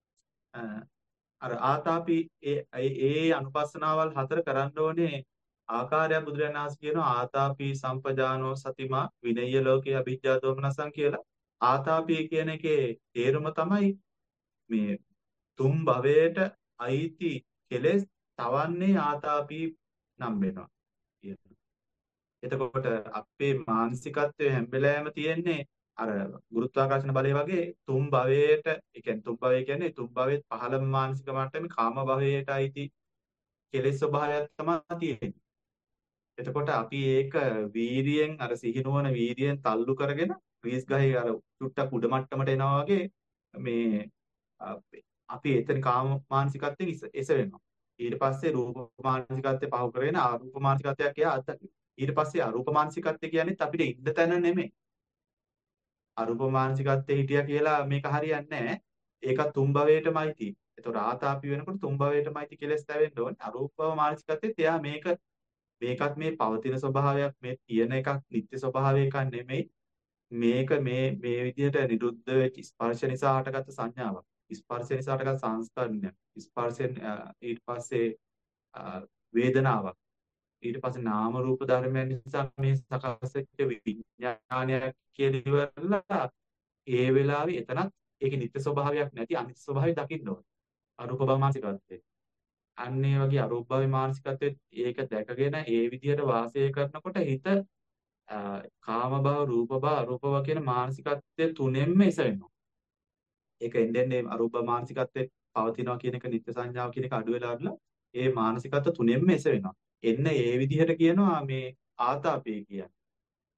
අර ආතාපි ඒ ඒ අනුපස්සනාවල් හතර කරන්න ඕනේ ආකාරය බුදුරජාණන් වහන්සේ කියනවා ආතාපි සම්පජානෝ සතිමා විනය්‍ය ලෝකේ අභිජ්ජා දෝමනසං කියලා. ආතාපි කියන එකේ තේරුම තමයි මේ තුන් භවයට අයිති කෙලෙස් තවන්නේ ආතාපි නම් වෙනවා කියනවා. එතකොට අපේ මානසිකත්වයේ හැම වෙලාවෙම තියෙන්නේ අර ගුරුත්වාකර්ෂණ බලය වගේ තුන් භවයට ඒ කියන්නේ තුන් භවය කියන්නේ තුන් භවයේ පහළම මානසික මට්ටමේ කාම භවයට අයිති කෙලෙස් ස්වභාවයක් තමයි තියෙන්නේ. එතකොට අපි ඒක වීරියෙන් අර සිහිනුවන වීරියෙන් තල්ලු කරගෙන ග්‍රීස් ගහේ අර චුට්ටක් උඩ මට්ටමට එනවා වගේ මේ අපි එතන කාම මානසිකත්වයෙන් එස වෙනවා. ඊට පස්සේ රූප මානසිකත්වය පහු කරගෙන අරූප මානසිකත්වයක් එයා අත්දකිනවා. ඊට පස්සේ අරූප මානසිකත්වය කියන්නේ අපිට ඉන්න තැන නෙමෙයි. අරූප මානසිකත්වයේ හිටියා කියලා මේක හරියන්නේ නැහැ. ඒක තුන් භවයටමයි තියෙන්නේ. ඒතකොට ආතාපි වෙනකොට තුන් භවයටමයි කෙලස් තැවෙන්න ඕනේ. අරූප භව මානසිකත්වයේ එයා මේක මේකත් මේ පවතින ස්වභාවයක් මේ තියෙන එකක් නිත්‍ය ස්වභාවයක නෙමෙයි. මේක මේ මේ විදිහට නිරුද්ධ වෙච්ච ස්පර්ශ නිසා හටගත්ත සංඥාවක්. ස්පර්ශ නිසා හටගත් සංස්කරණයක්. ස්පර්ශයෙන් ඊට පස්සේ වේදනාවක්. ඊට පස්සේ නාම රූප ධර්මයන් නිසා මේ සකස් වෙච්ච විඥානයක් කියලා ඉවරලා ඒ වෙලාවේ එතනත් ඒකේ නිත්‍ය ස්වභාවයක් නැති අනිත්‍ය ස්වභාවය දකින්න ඕනේ. අරූප භව මානසිකත්වයේ. අන්න ඒ වගේ අරූප භව මානසිකත්වයේ ඒක දැකගෙන ඒ විදිහට වාසය කරනකොට හිත කාම භව, රූප භව, අරූප භව කියන මානසිකත්වයේ තුනෙන්ම එස වෙනවා. ඒක එන්නේ අරූප මානසිකත්වයේ පවතිනවා කියන එක නිත්‍ය සංඥාව කියන එක අඩු වෙලාවලා ඒ මානසිකත්ව තුනෙන්ම එස වෙනවා. එන්න ඒ විදිහට කියනවා මේ ආතාපය කියන්නේ.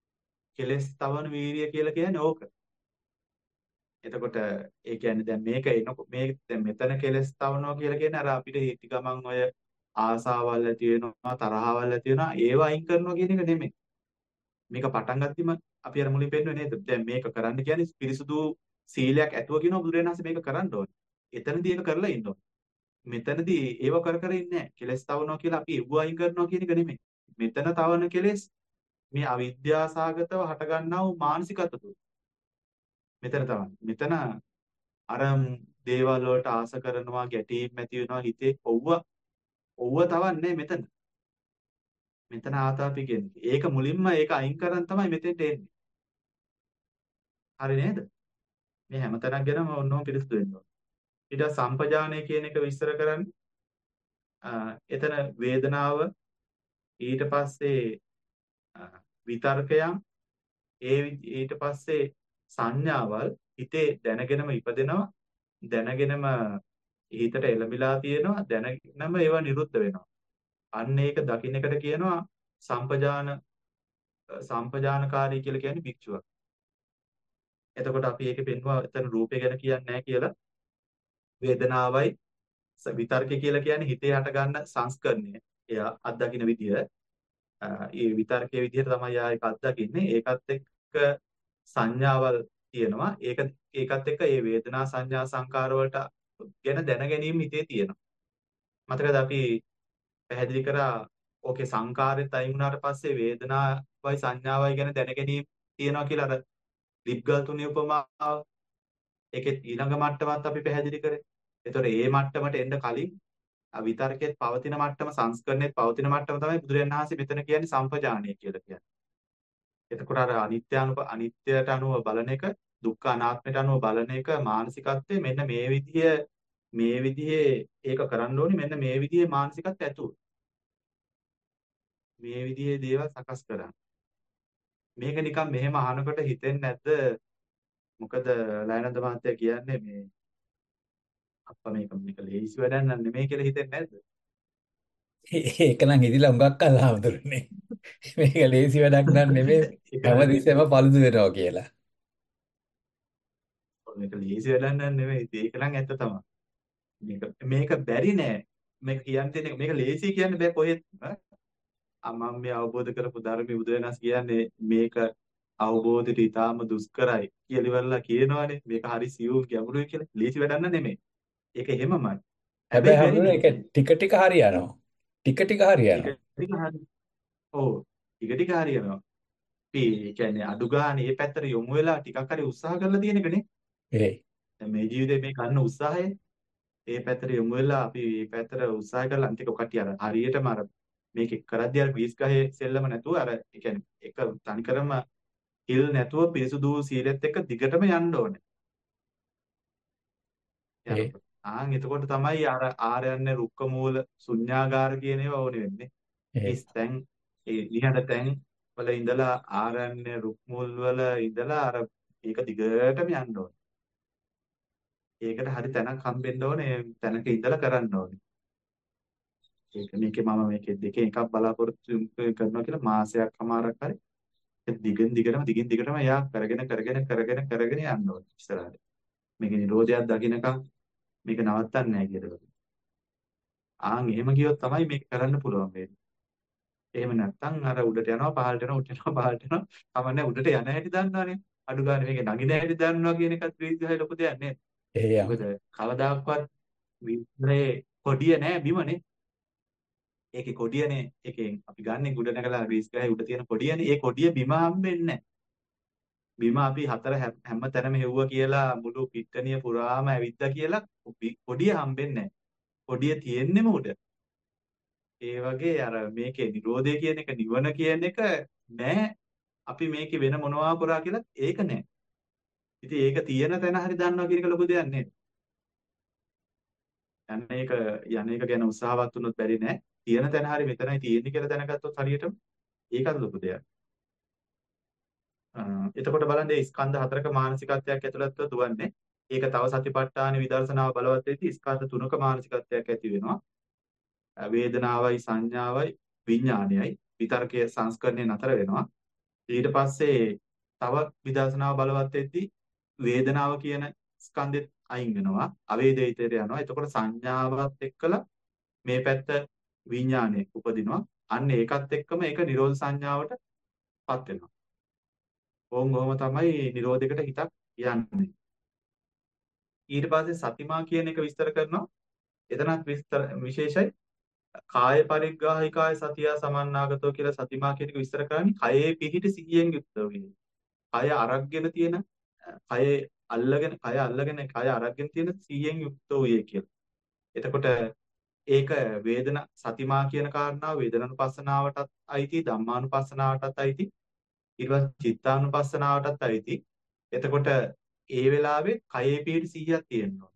කෙලස් තවන වීරිය කියලා කියන්නේ ඕක. එතකොට ඒ කියන්නේ දැන් මේක එනකො මේ දැන් මෙතන කෙලස් තවනවා කියලා කියන්නේ අර අපිට හිත ගමන් ඔය ආසාවල් ඇති වෙනවා තරහවල් ඇති වෙනවා ඒව අයින් කරනවා කියන එක නෙමෙයි. මේක පටන් ගත්තීම අපි අර මුලින් පෙන්නුවේ නේද? දැන් මේක කරන්න කියන්නේ පිරිසුදු සීලයක් ඇතුව කියනවා බුදුරජාණන් මේක කරන්න ඕනේ. එතනදී ඒක කරලා ඉන්න ඕනේ. මෙතනදී ඒව කර කර ඉන්නේ නැහැ. කෙලස් තවනවා කියලා අපි ඒව අයින් කරනවා කියන එක නෙමෙයි. මෙතන තවන කෙලස් මේ අවිද්‍යාසගතව හටගන්නා වූ මානසිකත්ව තුළ. මෙතන තමයි. මෙතන අර දේවල් වලට ආස කරනවා, ගැටීම් ඇති වෙනවා හිතේ. ඔව්ව ඔව්ව තවන්නේ මෙතන. මෙතන ආතාපි කියන්නේ. ඒක මුලින්ම ඒක අයින් කරන් තමයි මෙතෙන්ට එන්නේ. හරි නේද? මේ හැමතැනක් ගැනම ඔන්නෝම පිළිස්සු වෙන්න ඕන. ඊට සම්පජානය කියන එක විස්තර කරන්නේ එතන වේදනාව ඊට පස්සේ විතර්කයන් ඒ ඊට පස්සේ සංඥාවල් හිතේ දැනගෙනම ඉපදෙනවා දැනගෙනම හිතට එළඹිලා තියෙනවා දැනගෙනම ඒවා නිරුද්ධ වෙනවා අන්න ඒක දකින්න එකට කියනවා සම්පජාන සම්පජානකාරී කියලා කියන්නේ භික්ෂුවක්. එතකොට අපි ඒකේ පෙන්වුවා එතන රූපය ගැන කියන්නේ නැහැ කියලා වේදනාවයි විතර්කය කියලා කියන්නේ හිතේ හට ගන්න සංස්කරණය. එයා අත්දකින්න විදිය ඒ විතර්කයේ විදිහට තමයි යා ඒක අත්දකින්නේ. ඒකත් එක්ක සංඥාවල් තියෙනවා. ඒක ඒකත් එක්ක ඒ වේදනා සංඥා සංකාර වලට ගැන දැන ගැනීම හිතේ තියෙනවා. මතකද අපි පැහැදිලි කරා ඕකේ සංකාරෙත් අයින් වුණාට පස්සේ වේදනාවයි සංඥාවයි ගැන දැන ගැනීම තියෙනවා කියලා අර ලිප්ගල් තුනේ උපමාව. ඒකේ ඊළඟ මට්ටමත් අපි පැහැදිලි කරේ. ඒතකොට ඒ මට්ටමට එන්න කලින් විතර්කයේ පවතින මට්ටම සංස්කරණයේ පවතින මට්ටම තමයි බුදුරජාණන් වහන්සේ මෙතන කියන්නේ සම්පජානීය කියලා කියන්නේ. එතකොට අර අනිත්‍යානුප අනිත්‍යයට අනුව බලන එක දුක්ඛ අනාත්මයට අනුව බලන එක මානසිකත්වයේ මෙන්න මේ විදිහේ මේ විදිහේ ඒක කරන්න ඕනේ මෙන්න මේ විදිහේ මානසිකත්වය ඇතුව. මේ විදිහේ දේවල් සකස් කරන්න. මේක නිකන් මෙහෙම අහනකොට හිතෙන්නේ නැද්ද? මොකද ලයනන්ද මහත්තයා කියන්නේ මේ අප්පා මේක මේක ලේසි වැඩක් නන් නෙමෙයි කියලා හිතෙන්නේ නැද්ද? ඒක නම් හිතිලා හුඟක් කල් ආමතුරුනේ. මේක ලේසි වැඩක් නන් නෙමෙයි. හැමතිස්සෙම පළුදු වෙනවා කියලා. මේක ලේසි වැඩක් නන් නෙමෙයි. ඒක නම් ඇත්ත තමයි. මේක මේක බැරි නෑ. මේක කියන්න තියෙන මේක ලේසි කියන්න බෑ කොහෙත්. මම මේ අවබෝධ කරපු ධර්මයේ බුදුරජාණන් කියන්නේ මේක අවබෝධයට ඊටාම දුෂ්කරයි කියලා ඉවරලා කියනවානේ. මේක හරි සියුම් ගැඹුරුයි කියලා. ලේසි වැඩක් නන් නෙමෙයි. ඒක එහෙමමයි. හැබැයි හැබැයි හම්බුනේ බැරි ඒක ටික ටික හරියනවා. ටික ටික හරියනවා. ටික ටික හරි. ඔව් ටික ටික හරියනවා. අපි කියන්නේ අඩු ගානේ මේ පැත්තට යොමු වෙලා ටිකක් හරි උත්සාහ කරලා තියෙන එකනේ. ඒ දැන් මේ ජීවිතේ මේ ගන්න උත්සාහය ඒ පැත්තට යොමු වෙලා අපි මේ පැත්තට උත්සාහ කරලා අන්තික කටිය අර හරියටම අර මේක කරද්දී අර ග්‍රීස් ගහේ සෙල්ලම නැතුව අර ඒ කියන්නේ එක තනිකරම හිල් නැතුව පිරිසුදු සීලෙත් එක්ක දිගටම යන්න ඕනේ. ඒ යනකොට ආන් එතකොට තමයි අර ආරයන්‍ය රුක්ක මූල ශුන්‍යාගාර කියන ඒවා ඕනේ වෙන්නේ. ඒ හිස් තැන් ඒ නිහඬ තැන් වල ඉඳලා ආරණ්‍ය රුක් මුල් වල ඉඳලා අර ඒක දිගටම යන්න ඕනේ. ඒකට හරි තැනක් හම්බෙන්න ඕනේ. තැනක ඉඳලා කරන්න ඕනේ. ඒක මේකේ මම මේකේ දෙකේ එකක් බලාපොරොත්තු කරනවා කියලා මාසයක් අමාරක් හරි දිගින් දිගටම දිගින් දිගටම යා කරගෙන කරගෙන කරගෙන කරගෙන යන්න ඕනේ ඉස්සරහට. මේකේ නිරෝධයක් දකින්නකම් මේක නවත්තන්නේ නැහැ කියලා. ආන් එහෙම ගියොත් තමයි මේක කරන්න පුළුවන් වෙන්නේ. එහෙම නැත්නම් අර උඩට යනවා පහළට යනවා උඩට යනවා පහළට යනවා තමන්නේ උඩට යන හැටි දන්නවනේ අඩු ගන්න මේකේ නගින හැටි දන්නවා කියන එකත් විශ්වාසය ලොකු දෙයක් නේද ඒ මොකද කවදාකවත් විශ්‍රේ කොඩිය නෑ බිමනේ ඒකේ කොඩියනේ ඒකෙන් අපි ගන්න උඩ නැගලා විශ්‍රේ උඩ තියෙන කොඩියනේ ඒ කොඩිය බිම හම්බෙන්නේ නෑ බිම අපි හතර හැම තැනම හෙව්වා කියලා මුළු පිට්ටනිය පුරාම ඇවිද්දා කියලා කොඩිය හම්බෙන්නේ නෑ කොඩිය තියෙන්නේම උඩ ඒ වගේ අර මේකේ නිරෝධය කියන එක නිවන කියන එක නෑ අපි මේකේ වෙන මොනවා කරා කියලා ඒක නෑ. ඉතින් ඒක තියෙන තැන හරි දන්නවා කියන එක ලොකු දෙයක් නේද? යන්න ඒක යන එක ගැන උත්සාහවත් වුණොත් බැරි නෑ. තියෙන තැන හරි මෙතනයි තියෙන්නේ කියලා දැනගත්තොත් හරියටම ඒකත් ලොකු දෙයක්. එතකොට බලන්න මේ ස්කන්ධ හතරක මානසිකත්වයක් ඇතුළත්ව දුවන්නේ. ඒක තව සතිපට්ඨාන විදර්ශනාව බලවත් වෙද්දී ස්කන්ධ තුනක මානසිකත්වයක් ඇති වෙනවා. වේදනාවයි සංඥාවයි විඥානයයි විතර්කයේ සංස්කරණය නතර වෙනවා. ඊට පස්සේ තව විදර්ශනාව බලවත් වෙද්දී වේදනාව කියන ස්කන්ධෙත් අයින් වෙනවා. අවේදිතයට යනවා. එතකොට සංඥාවත් එක්කලා මේ පැත්ත විඥානය උපදිනවා. අන්න ඒකත් එක්කම ඒක නිරෝධ සංඥාවටපත් වෙනවා. ඕම් ඔහම තමයි නිරෝධයකට හිතක් යන්නේ. ඊට පස්සේ සතිමා කියන එක විස්තර කරනවා. එතනත් විස්තර විශේෂයි. කාය පරිග්‍රාහිකාය සතිය සමන්නාගතෝ කියලා සතිමා කියන එක විස්තර කරන්නේ කයේ පිහිටි සිහියෙන් යුක්තව කියන. කය අරගෙන තියෙන කය අල්ලගෙන කය අල්ලගෙන කය අරගෙන තියෙන සිහියෙන් යුක්ත වූයේ කියලා. එතකොට ඒක වේදනා සතිමා කියන කාරණාව වේදනානුපස්සනාවටත් අයිති ධම්මානුපස්සනාවටත් අයිති ඊට පස්සේ චිත්තානුපස්සනාවටත් අයිති. එතකොට ඒ වෙලාවේ කයේ පිහිටි සිහියක් තියෙනවා.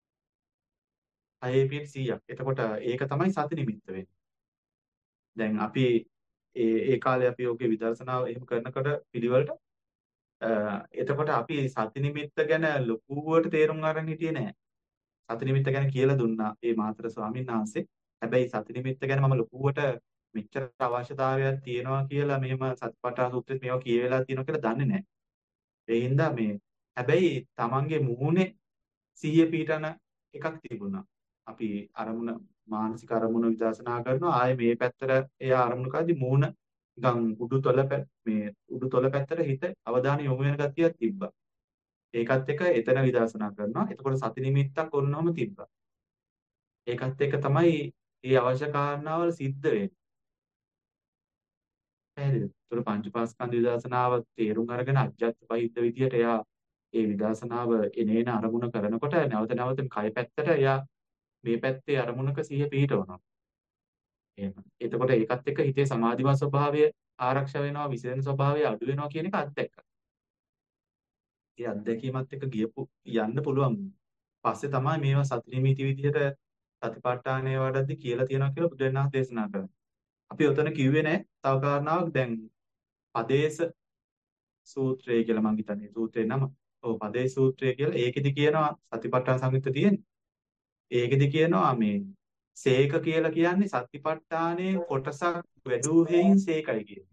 කයේ පිහිටි සිහියක්. එතකොට ඒක තමයි සති නිමිත්ත වෙන්නේ. දැන් අපි ඒ ඒ කාලේ අපි ඔගේ විදර්ශනාව එහෙම කරනකොට පිළිවෙලට එතකොට අපි සති නිමිත්ත ගැන ලොකුවට තේරුම් අරන් හිටියේ නෑ. සති නිමිත්ත ගැන කියලා දුන්නා මේ මාතර ස්වාමීන් වහන්සේ. හැබැයි සති නිමිත්ත ගැන මම ලොකුවට මෙච්චර අවශ්‍යතාවයක් තියෙනවා කියලා මෙහෙම සතිපට්ඨාන සූත්‍රෙත් මේවා කියවෙලා තියෙනවා කියලා දන්නේ නෑ. ඒ හින්දා මේ හැබැයි Tamange මුහුණේ සිහිය පීඨන එකක් තිබුණා. අපි අරමුණ මානසික අරමුණ විදර්ශනා කරනවා ආයේ මේ පැත්තට එයා අරමුණ කරද්දි මූණ නිකන් උඩුතල මේ උඩුතල පැත්තට හිත අවධානය යොමු වෙන ගතියක් තිබ්බා. ඒකත් එක්ක එතන විදර්ශනා කරනවා. එතකොට සති නිමිත්තක් ඔන්නෝම තිබ්බා. ඒකත් එක්ක තමයි මේ අවශ්‍ය කාරණාවල් සිද්ධ වෙන්නේ. පැහැදිලිද? ඒතර පංචපාස්කන්ධ විදර්ශනාව තේරුම් අරගෙන අජ්ජත් බහිද්ද විදියට එයා ඒ විදර්ශනාව එනේන අරමුණ කරනකොට නැවත නැවත කය පැත්තට එයා මේ පැත්තේ අරමුණක සිහිය පිහිටවනවා. එහෙම. එතකොට ඒකත් එක්ක හිතේ සමාධිමත් ස්වභාවය ආරක්ෂා වෙනවා, විසිරෙන ස්වභාවය අඩු වෙනවා කියන එක අත්දැක්කා. ඒ අත්දැකීමත් එක්ක ගියපු යන්න පුළුවන්. පස්සේ තමයි මේවා සති නිමිති විදිහට සතිපට්ඨානය වඩද්දි කියලා තියෙනවා කියලා බුදුරජාණන් දේශනා කරන්නේ. අපි උතන කිව්වේ නෑ තව කාරණාවක් දැන් පදේශ සූත්‍රය කියලා මං හිතන්නේ සූත්‍රේ නම. ඔව් පදේශ සූත්‍රය කියලා ඒකෙදි කියනවා සතිපට්ඨාන සංයුත්ත තියෙන්නේ. ඒකෙදි කියනවා මේ සේක කියලා කියන්නේ සතිපට්ඨානයේ කොටසක් වැඩූ හේයින් සේකයි කියන්නේ.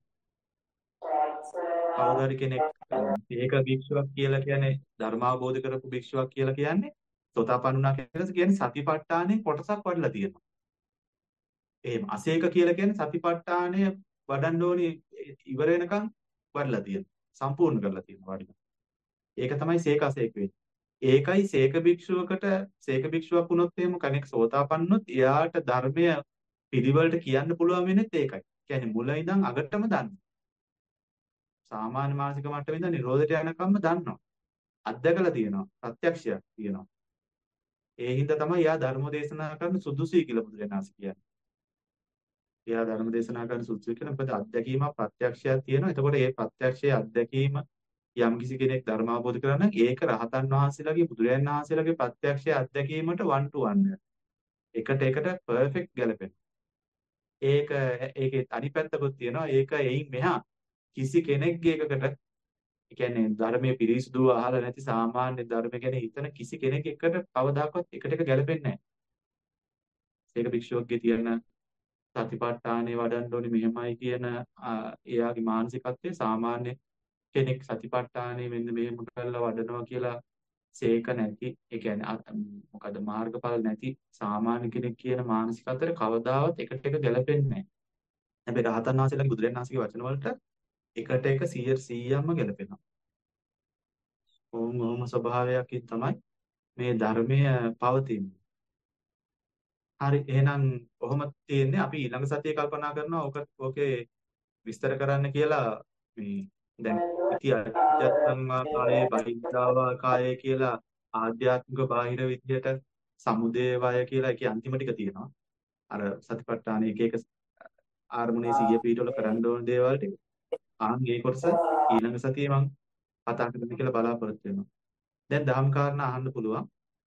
කවුරු හරි කෙනෙක් සේක භික්ෂුවක් කියලා කියන්නේ ධර්මාවබෝධ කරපු භික්ෂුවක් කියලා කියන්නේ සෝතාපන්නුනා කියලා කියන්නේ සතිපට්ඨානයේ කොටසක් වඩලා තියෙනවා. එහෙම අසේක කියලා කියන්නේ සතිපට්ඨානය වඩන්න ඕනි ඉවර වෙනකන් වඩලා තියෙනවා. සම්පූර්ණ කරලා තියෙනවා වඩලා. ඒක තමයි සේක අසේක වෙන්නේ. ඒකයි සේක භික්ෂුවකට සේක භික්ෂුවක් වුණොත් එහෙම කෙනෙක් සෝතාපන්නොත් එයාට ධර්මය පිළිවෙලට කියන්න පුළුවන් වෙන්නේ ඒකයි. කියන්නේ මුල ඉඳන් අගටම දන්න. සාමාන්‍ය මානසික මට්ටමේ ඉඳන් නිරෝධයට යනකම්ම දන්නවා. අත්දැකලා තියෙනවා. ප්‍රත්‍යක්ෂයක් තියෙනවා. ඒ හින්දා තමයි එයා ධර්ම දේශනා කරන්න සුදුසුයි කියලා බුදුරජාණන් කියන්නේ. එයා ධර්ම දේශනා කරන්න සුදුසුයි කියලා මොකද අත්දැකීමක් ප්‍රත්‍යක්ෂයක් තියෙනවා. එතකොට ඒ ප්‍රත්‍යක්ෂයේ අත්දැකීම යම් කිසි කෙනෙක් ධර්ම අවබෝධ කරගන්න නම් ඒක රහතන් වහන්සේලාගේ බුදුරජාණන් වහන්සේලාගේ ප්‍රත්‍යක්ෂයේ අත්දැකීමට one to one එකට එකට පර්ෆෙක්ට් ගැලපෙනවා. ඒක ඒකේ අනිත් පැත්තකුත් තියෙනවා. ඒක එයින් මෙහා කිසි කෙනෙක්ගේ එකකට ඒ කියන්නේ ධර්මයේ පිරිසිදුව අහලා නැති සාමාන්‍ය ධර්ම ගැන හිතන කිසි කෙනෙක් එකට කවදාකවත් එකට එක ගැලපෙන්නේ නැහැ. ඒක භික්ෂුවක්ගේ තියෙන සතිපට්ඨානේ වඩන්න ඕනේ මෙහෙමයි කියන එයාගේ මානසිකත්වයේ සාමාන්‍ය කෙනෙක් සතිපට්ඨානේ මෙන්න මෙහෙම කරලා වඩනවා කියලා සේක නැති ඒ කියන්නේ මොකද මාර්ගඵල නැති සාමාන්‍ය කෙනෙක් කියන මානසිකත්වයට කවදාවත් එකට එක ගැලපෙන්නේ නැහැ. හැබැයි රහතන් වහන්සේලාගේ බුදුරජාණන් වහන්සේගේ වචන වලට එකට එක සියයට සීයක්ම ගැලපෙනවා. ඕම් ඕම ස්වභාවයකින් තමයි මේ ධර්මය පවතින්නේ. හරි එහෙනම් කොහොම තියෙන්නේ අපි ඊළඟ සතියේ කල්පනා කරනවා ඕක ඕකේ විස්තර කරන්න කියලා මේ දැන් ඉති අජත්තංවා කායේ බහිද්ධාවා කායේ කියලා ආධ්‍යාත්මික බාහිර විද්‍යට සමුදේ වය කියලා ඒකේ අන්තිම ටික තියෙනවා. අර සතිපට්ඨාන එක එක ආර්මුණේ සිහිය පීඨවල කරන්න ඕන දේවල් ටික. ආන් මේ කොටස ඊළඟ සතියේ මම කතා කරන්න කියලා බලාපොරොත්තු වෙනවා. දැන් දහම් කාරණා අහන්න පුළුවන්.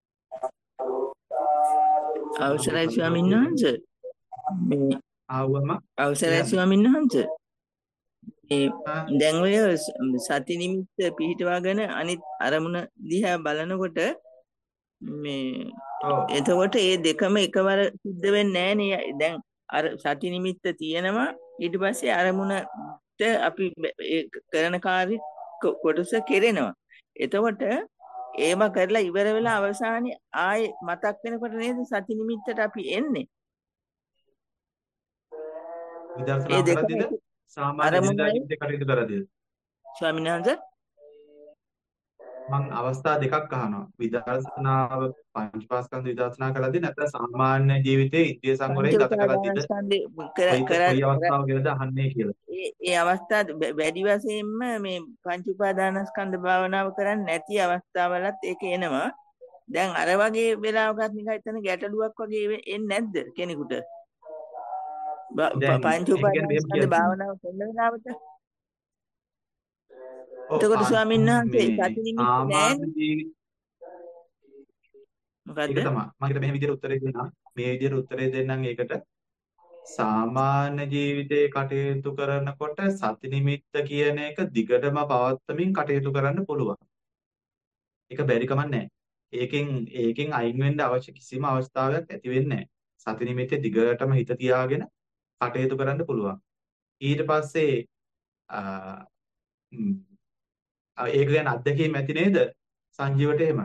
අවසරයි ස්වාමීන් වහන්සේ. මේ ආවම අවසරයි ස්වාමීන් වහන්සේ. මේ දැන් ඔය සති නිමිත්ත පිහිටවාගෙන අනිත් අරමුණ දිහා බලනකොට මේ එතකොට මේ දෙකම එකවර සිද්ධ වෙන්නේ නැහැ නේ. දැන් අර සති නිමිත්ත තියෙනවා ඊට පස්සේ අරමුණට අපි ඒ කරන කාර්ය කොටස කෙරෙනවා. එතකොට ඒව කරලා ඉවර වෙලා අවසානයේ ආයේ මතක් වෙනකොට නේද සති නිමිත්තට අපි එන්නේ. ඒ විදර්ශනා දෙකම කරද්දිද සාමාන්‍ය දිනදා අරමුණයි ජීවිතේ කටයුතු කරද්දිද ස්වාමීන් වහන්සේ මම අවස්ථා දෙකක් අහනවා. විදර්ශනාව පංචපාස්කන්ධ විදර්ශනා කරද්දී නැත්නම් සාමාන්‍ය ජීවිතයේ ඉන්ද්‍රිය පංච සංවරයෙන් ගත කරද්දීද උපාදානස්කන්ධේ කර කොයි කර කොයි කර- අවස්ථාව ගැනද අහන්නේ කියලා. ඒ ඒ අවස්ථා වැඩි වශයෙන්ම මේ පංච උපාදානස්කන්ධ භාවනාව කරන්නේ නැති අවස්ථාවලත් ඒක එනවා. දැන් අර වගේ වෙලාවකත් නිකන් එතන ගැටලුවක් වගේ වෙ- එන්නේ නැද්ද කෙනෙකුට? බ- ප- දැන් පංච ඒක ගැන මෙහෙම උපාදානස්කන්ධ කියන්න. භාවනාව කරන වෙලාවට ඔව් එතකොට ස්වාමීන් වහන්සේ මේ සති නිමිති සාමාන්‍ය නෑනේ. ජීවිත මොකද්ද? ඒක තමයි. මම හිත මෙහෙම විදිහට උත්තරේ දෙන්නම්. මේ විදිහට උත්තරේ දෙන්නම් ඒකට. සාමාන්‍ය ජීවිතේ කටයුතු කරනකොට සති නිමිත්ත කියන එක දිගටම පවත්වමින් කටයුතු කරන්න පුළුවන්. ඒක බැරි කමක් නැහැ. ඒකෙන් ඒකෙන් අයින් වෙන්න අවශ්‍ය කිසිම අවස්ථාවක් ඇති වෙන්නේ නැහැ. සති නිමිත්තේ දිගටම හිත තියාගෙන කටයුතු කරන්න පුළුවන්. ඊට පස්සේ අ, ම්, අ, ඒක ගැන අත්දැකීම් ඇති නේද? සංජීවට එහෙම.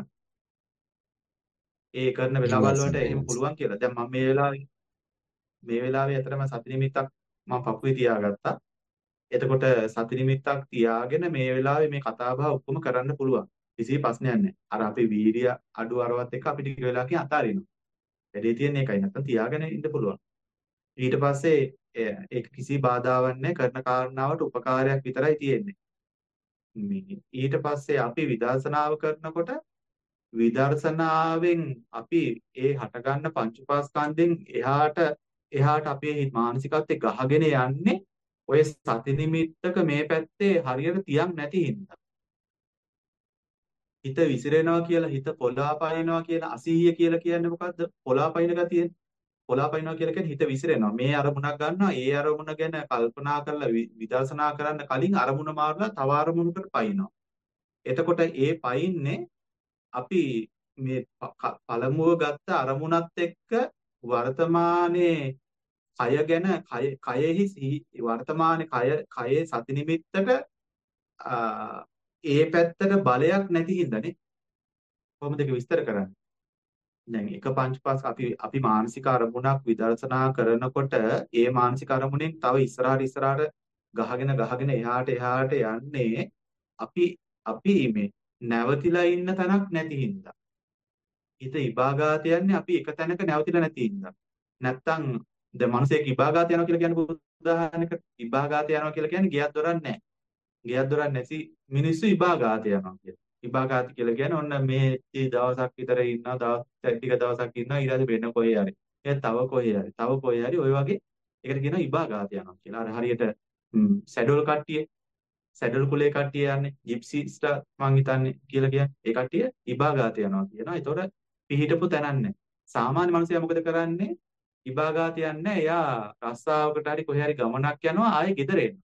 ඒ කරන වෙලාවල් එහෙමයි වලට එහෙම සම්පූර්ණ. පුළුවන් කියලා. දැන් මම මේ වෙලාවේ මේ වෙලාවේ ඇත්තටම සති නිමිත්තක් මම පපුවේ තියාගත්තා. එතකොට සති නිමිත්තක් තියාගෙන මේ වෙලාවේ මේ කතා බහ ඔක්කොම කරන්න පුළුවන්. කිසි ප්‍රශ්නයක් නැහැ. අර අපේ වීර්ය අඩු අරවත් එක්ක අපිට ටික වෙලාවකින් අතාරිනවා. වැඩේ තියෙන්නේ ඒකයි. නැත්තම් තියාගෙන ඉන්න පුළුවන්. ඊට පස්සේ ඒ- ඒක කිසි බාධාවක් නැහැ. කරන කාරණාවට උපකාරයක් විතරයි තියෙන්නේ. මේ ඊට පස්සේ අපි විදර්ශනාව කරනකොට විදර්ශනාවෙන් අපි ඒ හටගන්න පංච උපාස්කන්ධෙන් එහාට එහාට අපේ හිත මානසිකත්වයේ ගහගෙන යන්නේ ඔය සති නිමිත්තක මේ පැත්තේ හරියට තියන් නැති හින්දා. හිත විසිරෙනවා කියලා හිත පොළාපයින්නවා කියලා අසීහිය කියලා කියන්නේ මොකද්ද? පොළාපයින් ගතියනේ. පොළාපයින්නවා කියලා කියන්නේ හිත විසිරෙනවා. මේ අරමුණක් ගන්නවා, ඒ අරමුණ ගැන කල්පනා කරලා වි- විදර්ශනා කරන්න කලින් අරමුණ මාරලා තව අරමුණකට පයින්නවා. එතකොට ඒ පයින්නේ අපි මේ ප- ක- පළමුව ගත්ත අරමුණත් එක්ක වර්තමානයේ කය ගැන කය කයෙහි සිහි- වර්තමානයේ කය කයේ සති නිමිත්තට ආ, ඒ පැත්තට බලයක් නැති හින්දානේ කොහොමද ඒක විස්තර කරන්නේ? දැන් එක පංචපාස් අපි අපි මානසික අරමුණක් විදර්ශනා කරනකොට ඒ මානසික අරමුණෙන් තව ඉස්සරහට ඉස්සරහට ගහගෙන ගහගෙන එහාට එහාට යන්නේ අපි අපි මේ නැවතිලා ඉන්න තැනක් නැති හින්දා. හිත ඉබාගාත යන්නේ අපි එක තැනක නැවතිලා නැති හින්දා. නැත්තම් දැන් මිනිසෙක් ඉබාගාත යනවා කියලා කියන්නේ උදාහරණයකට ඉබාගාත යනවා කියලා කියන්නේ ගියක් දොරක් නැහැ. ගියක් දොරක් නැති මිනිස්සු ඉබාගාත යනවා කියලා. ඉබාගාත කියලා කියන්නේ ඔන්න මේ ටි දවසක් විතර ඉන්නවා දවස් ටික දවසක් ඉන්නවා ඊට පස්සේ වෙන කොහේ හරි. ඒ තව කොහේ හරි. තව කොහේ හරි ඔය වගේ ඒකට කියනවා ඉබාගාත යනවා කියලා. අර හරියට සැඩොල් කට්ටිය සැඩොල් කුලේ කට්ටිය යන්නේ ජිප්සිස්ලා මං හිතන්නේ කියලා කියන්නේ. ඒ කට්ටිය ඉබාගාත යනවා කියනවා. ඒතකොට පිහිටපු තැනක් නැහැ. සාමාන්‍ය මිනිසයා මොකද කරන්නේ? ඉබාගාත යන්නේ එයා රස්සාවකට හරි කොහේ හරි ගමනක් යනවා ආයේ ගෙදර එනවා.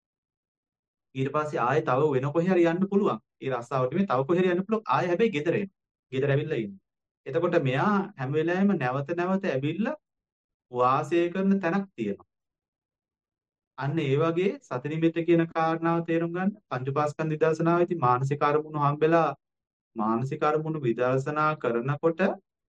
ඊට පස්සේ ආයේ තව වෙන කොහේ හරි යන්න පුළුවන්. ඒ රස්සාවට මේ තව කොහේ හරි යන්න පුළුවන්. ආයේ හැබැයි ගෙදර එනවා. ගෙදර ඇවිල්ලා ඉන්නවා. එතකොට මෙයා හැම වෙලාවෙම නැවත නැවත ඇවිල්ලා වාසය කරන තැනක් තියෙනවා. අන්න ඒ වගේ සති නිමිත්ත කියන කාරණාව තේරුම් ගන්න පංචපාස්කන්ධ විදර්ශනාවේදී මානසික අරමුණු හම්බෙලා මානසික අරමුණු විදර්ශනා කරනකොට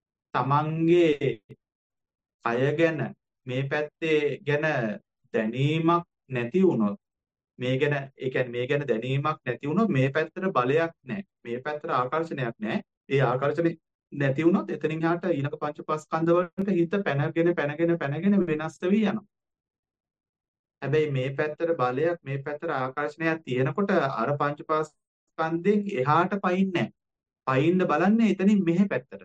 තමන්ගේ කය ගැන මේ පැත්තේ ගැන දැනීමක් නැති වුණොත් මේ ගැන ඒ කියන්නේ මේ ගැන දැනීමක් නැති වුණොත් මේ පැත්තට බලයක් නැහැ. මේ පැත්තට ආකර්ෂණයක් නැහැ. ඒ ආකර්ෂණය නැති වුණොත් එතනින් එහාට ඊළඟ පංචපස්කන්ධ වලට හිත පැනගෙන පැනගෙන පැනගෙන වෙනස් වෙවි යනවා. හැබැයි මේ පැත්තට බලයක් මේ පැත්තට ආකර්ෂණයක් තියෙනකොට අර පංචපස්කන්ධෙන් එහාට පයින්නේ නැහැ. පයින්න බලන්නේ එතනින් මෙහෙ පැත්තට.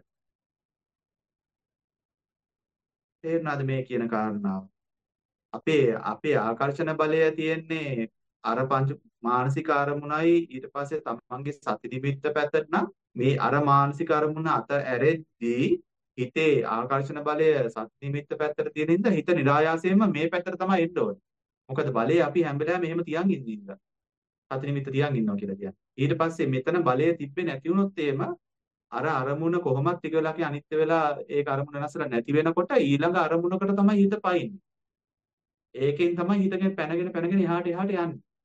තේරුණාද මේ කියන කාරණාව? අපේ අපේ ආකර්ෂණ බලය තියෙන්නේ අර පංච මානසික අරමුණයි ඊට පස්සේ තමන්ගේ සති නිමිත්ත පැත්තට නම් මේ අර මානසික අරමුණ අත ඇරෙද්දී හිතේ ආකර්ෂණ බලය සති නිමිත්ත පැත්තට තියෙන හින්දා හිත નિરાයාසයෙන්ම මේ පැත්තට තමයි එන්න ඕනේ. මොකද බලය අපි හැම වෙලාවෙම එහෙම තියන් ඉඳින්ද. සති නිමිත්ත තියන් ඉන්නවා කියලා කියන්නේ. ඊට පස්සේ මෙතන බලය තිබ්බේ නැති වුණොත් එහෙම අර අරමුණ කොහොමත් ටික වෙලාවකින් අනිත්‍ය වෙලා ඒක අරමුණ නැසලා නැති වෙනකොට ඊළඟ අරමුණකට තමයි හිත පයින්නේ. ඒකෙන් තමයි හිතගෙන පැනගෙන පැනගෙන එහාට එහාට යන්නේ.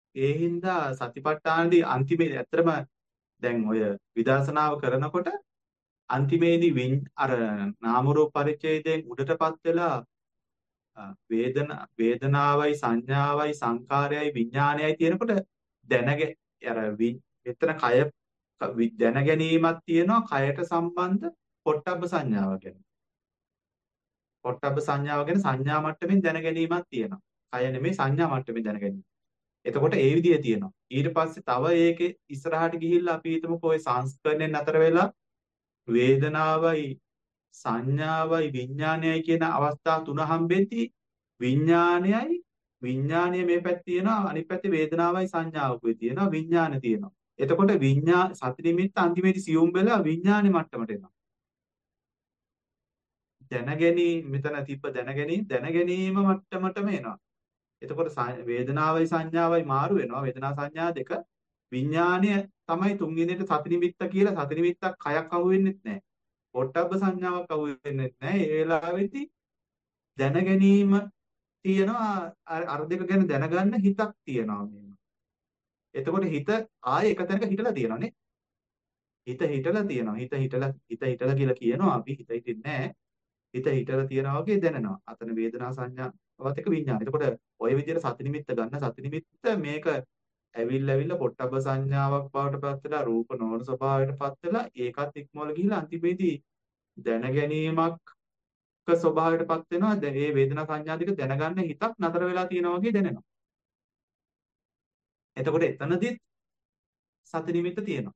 ඒ හින්දා සතිපට්ඨානදී අන්තිමේදී ඇත්තටම දැන් ඔය විදර්ශනාව කරනකොට අන්තිමේදී වින් අර නාම රූප පරිච්ඡේදයෙන් උඩටපත් වෙලා අ, වේදන වේදනාවයි සංඥාවයි සංකාරයයි විඥානයයි තියෙනකොට දැනගෙන අර වි- මෙතන කය ක- වි- දැන ගැනීමක් තියෙනවා කයට සම්බන්ධ පොට්ටබ්බ සංඥාව ගැන. පොට්ටබ්බ සංඥාව ගැන සංඥා මට්ටමින් දැන ගැනීමක් තියෙනවා. කය නෙමෙයි සංඥා මට්ටමින් දැන ගැනීම. එතකොට ඒ විදිය තියෙනවා. ඊට පස්සේ තව ඒකේ ඉස්සරහට ගිහිල්ලා අපි හිතමුකෝ ඔය සංස්කරණයෙන් අතර වෙලා වේදනාවයි සංඥාවයි විඥානයයි කියන අවස්ථා තුන හම්බෙද්දී විඥානයයි විඥානය මේ පැත්තේ තියෙනවා අනිත් පැත්තේ වේදනාවයි සංඥාවකුයි තියෙනවා විඥාන තියෙනවා. එතකොට විඥා සති නිමිත්ත අන්තිමේදී සියුම් වෙලා විඥානෙ මට්ටමට එනවා. දැනගැනීම මෙතන තිබ්බ දැනගැනීම දැනගැනීම මට්ටමටම එනවා. එතකොට ස- වේදනාවයි සංඥාවයි මාරු වෙනවා. වේදනා සංඥා දෙක විඥානය තමයි තුන්වෙනියට සති නිමිත්ත කියලා සති නිමිත්තක් කයක් අහුවෙන්නෙත් නැහැ. පොට්ටබ්බ සංඥාවක් අහුවෙන්නෙත් නැහැ. ඒ වෙලාවේදී දැනගැනීම තියෙනවා අර අර දෙක ගැන දැනගන්න හිතක් තියෙනවා මේව. එතකොට හිත ආයේ එක තැනක හිටලා තියෙනවානේ. හිත හිටලා තියෙනවා. හිත හිටලා හිත හිටලා කියලා කියනවා අපි හිත හිටින්නේ නැහැ. හිත හිටලා තියනවා වගේ දැනෙනවා. අතන වේදනා සංඥාවත් එක විඥාන. එතකොට ওই විදිහට සති නිමිත්ත ගන්න සති නිමිත්ත මේක ඇවිල්ලා ඇවිල්ලා පොට්ටබ්බ සංඥාවක් බවට පත් වෙලා රූප නොවන ස්වභාවයට පත් වෙලා ඒකත් ඉක්මවල ගිහිල්ලා අන්තිමේදී දැන ගැනීමක් ස්වභාවයට පත් වෙනවා. දැන් මේ වේදනා සංඥා දෙක දැනගන්න හිතක් නතර වෙලා තියෙනවා වගේ දැනෙනවා. එතකොට එතනදිත් සති නිමිත්ත තියෙනවා.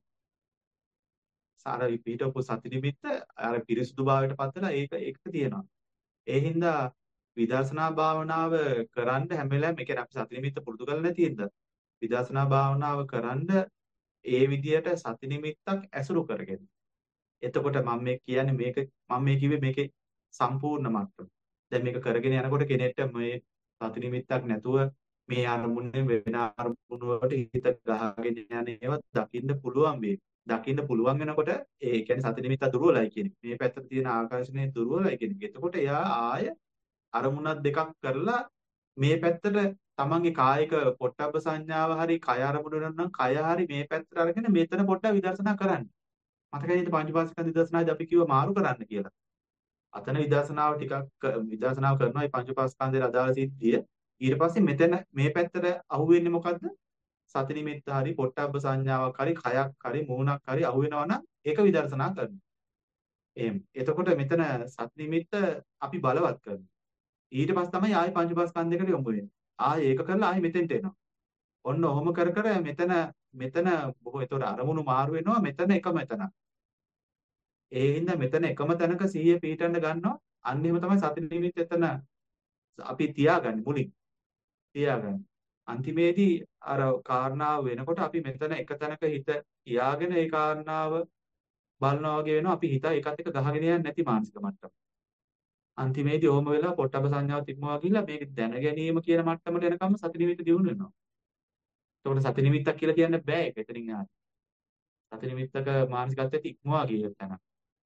සාර පිටෝපු සති නිමිත්ත අර පිරිසුදු භාවයට පත් වෙලා ඒක ඒක තියෙනවා. ඒ හින්දා විදර්ශනා භාවනාව කරන්න හැම වෙලාවෙම ඒ කියන්නේ අපි සති නිමිත්ත පුරුදු කරලා නැති හින්දා විදර්ශනා භාවනාව කරන්න ඒ විදියට සති නිමිත්තක් ඇසුරු කරගෙන. එතකොට මම මේ කියන්නේ මේක මම මේ කිව්වේ මේකේ සම්පූර්ණ මට්ටම. දැන් මේක කරගෙන යනකොට කෙනෙක්ට මේ සති නිමිත්තක් නැතුව මේ අරමුණේ වෙන අරමුණු වලට හිත ගහගෙන යන ඒවා දකින්න පුළුවන් වෙයි. දකින්න පුළුවන් වෙනකොට ඒ කියන්නේ සති නිමිත්ත දුර්වලයි කියන එක. මේ පැත්තට තියෙන ආකර්ෂණය දුර්වලයි කියන එක. එතකොට එයා ආය අරමුණක් දෙකක් කරලා මේ පැත්තට තමන්ගේ කායික පොට්ටබ්බ සංඥාව හරි කය අරමුණ නම් කය හරි මේ පැත්තට අරගෙන මෙතන පොඩ්ඩක් විදර්ශනා කරන්න. මතකයි නේද පංචපාස්කන්ධ විදර්ශනාදී අපි කිව්වා මාරු කරන්න කියලා. අතන විදර්ශනාව ටිකක් විදර්ශනාව කරනවා මේ පංචපාස්කන්ධයට අදාළ සිද්ධිය. ඊට පස්සේ මෙතන මේ පැත්තට අහුවෙන්නේ මොකද්ද? සති නිමිත්ත හරි පොට්ටබ්බ සංඥාවක් හරි කයක් හරි මූණක් හරි අහුවෙනවා නම් ඒක විදර්ශනා කරනවා. එහෙම. එතකොට මෙතන සති නිමිත්ත අපි බලවත් කරනවා. ඊට පස්සේ තමයි ආයේ පංචපාස්කන්ධයකට යොමු වෙන්නේ. ආයේ ඒක කරලා ආයේ මෙතෙන්ට එනවා. ඔන්න ඔහොම කර කර මෙතන මෙතන බොහෝ ඒතකොට අරමුණු මාරු වෙනවා මෙතන එකම එතන. ඒ හින්දා මෙතන එකම තැනක සිහිය පිහිටන්න ගන්නවා. අන්න එහෙම තමයි සති නිමිත්ත එතන අපි තියාගන්නේ මුලින්. තියාගන්න. අන්තිමේදී අර කාරණාව වෙනකොට අපි මෙතන එක තැනක හිත තියාගෙන ඒ කාරණාව බලනවා වගේ වෙනවා. අපි හිත ඒකත් එක්ක ගහගෙන යන්නේ නැති මානසික මට්ටම. අන්තිමේදී ඕම වෙලා පොට්ටබ සංඥාව තිබ්බවා ගිහිල්ලා මේක දැන ගැනීම කියන මට්ටමට එනකම් සති නිමිත්ත දියුණු වෙනවා. එතකොට සති නිමිත්තක් කියලා කියන්න බෑ ඒක එතනින් ආ. සති නිමිත්තක මානසිකත්වයට ඉක්මවා ගිය තැන.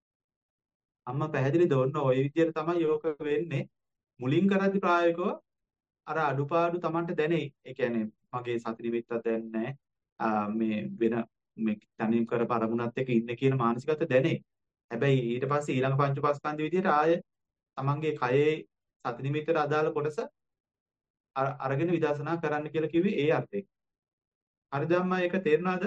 අම්මා පැහැදිලිද ඔන්න ওই විදිහට තමයි යෝග වෙන්නේ. මුලින් කරද්දි ප්‍රායෝගිකව අර අඩුපාඩු Tamanට දැනේ. ඒ කියන්නේ මගේ සති නිමිත්තක් දැනන්නේ මේ වෙන මේ තනියම කර පරමුණත් එක්ක ඉන්නේ කියන මානසිකත්වය දැනේ. හැබැයි ඊට පස්සේ ඊළඟ පංචපාස්කන්ධ විදිහට ආය තමන්ගේ කයේ සති නිමිත්තට අදාළ කොටස අරගෙන විදර්ශනා කරන්න කියලා කිව්වේ ඒ අර්ථයෙන්. හරිද අම්මා ඒක තේරුණාද?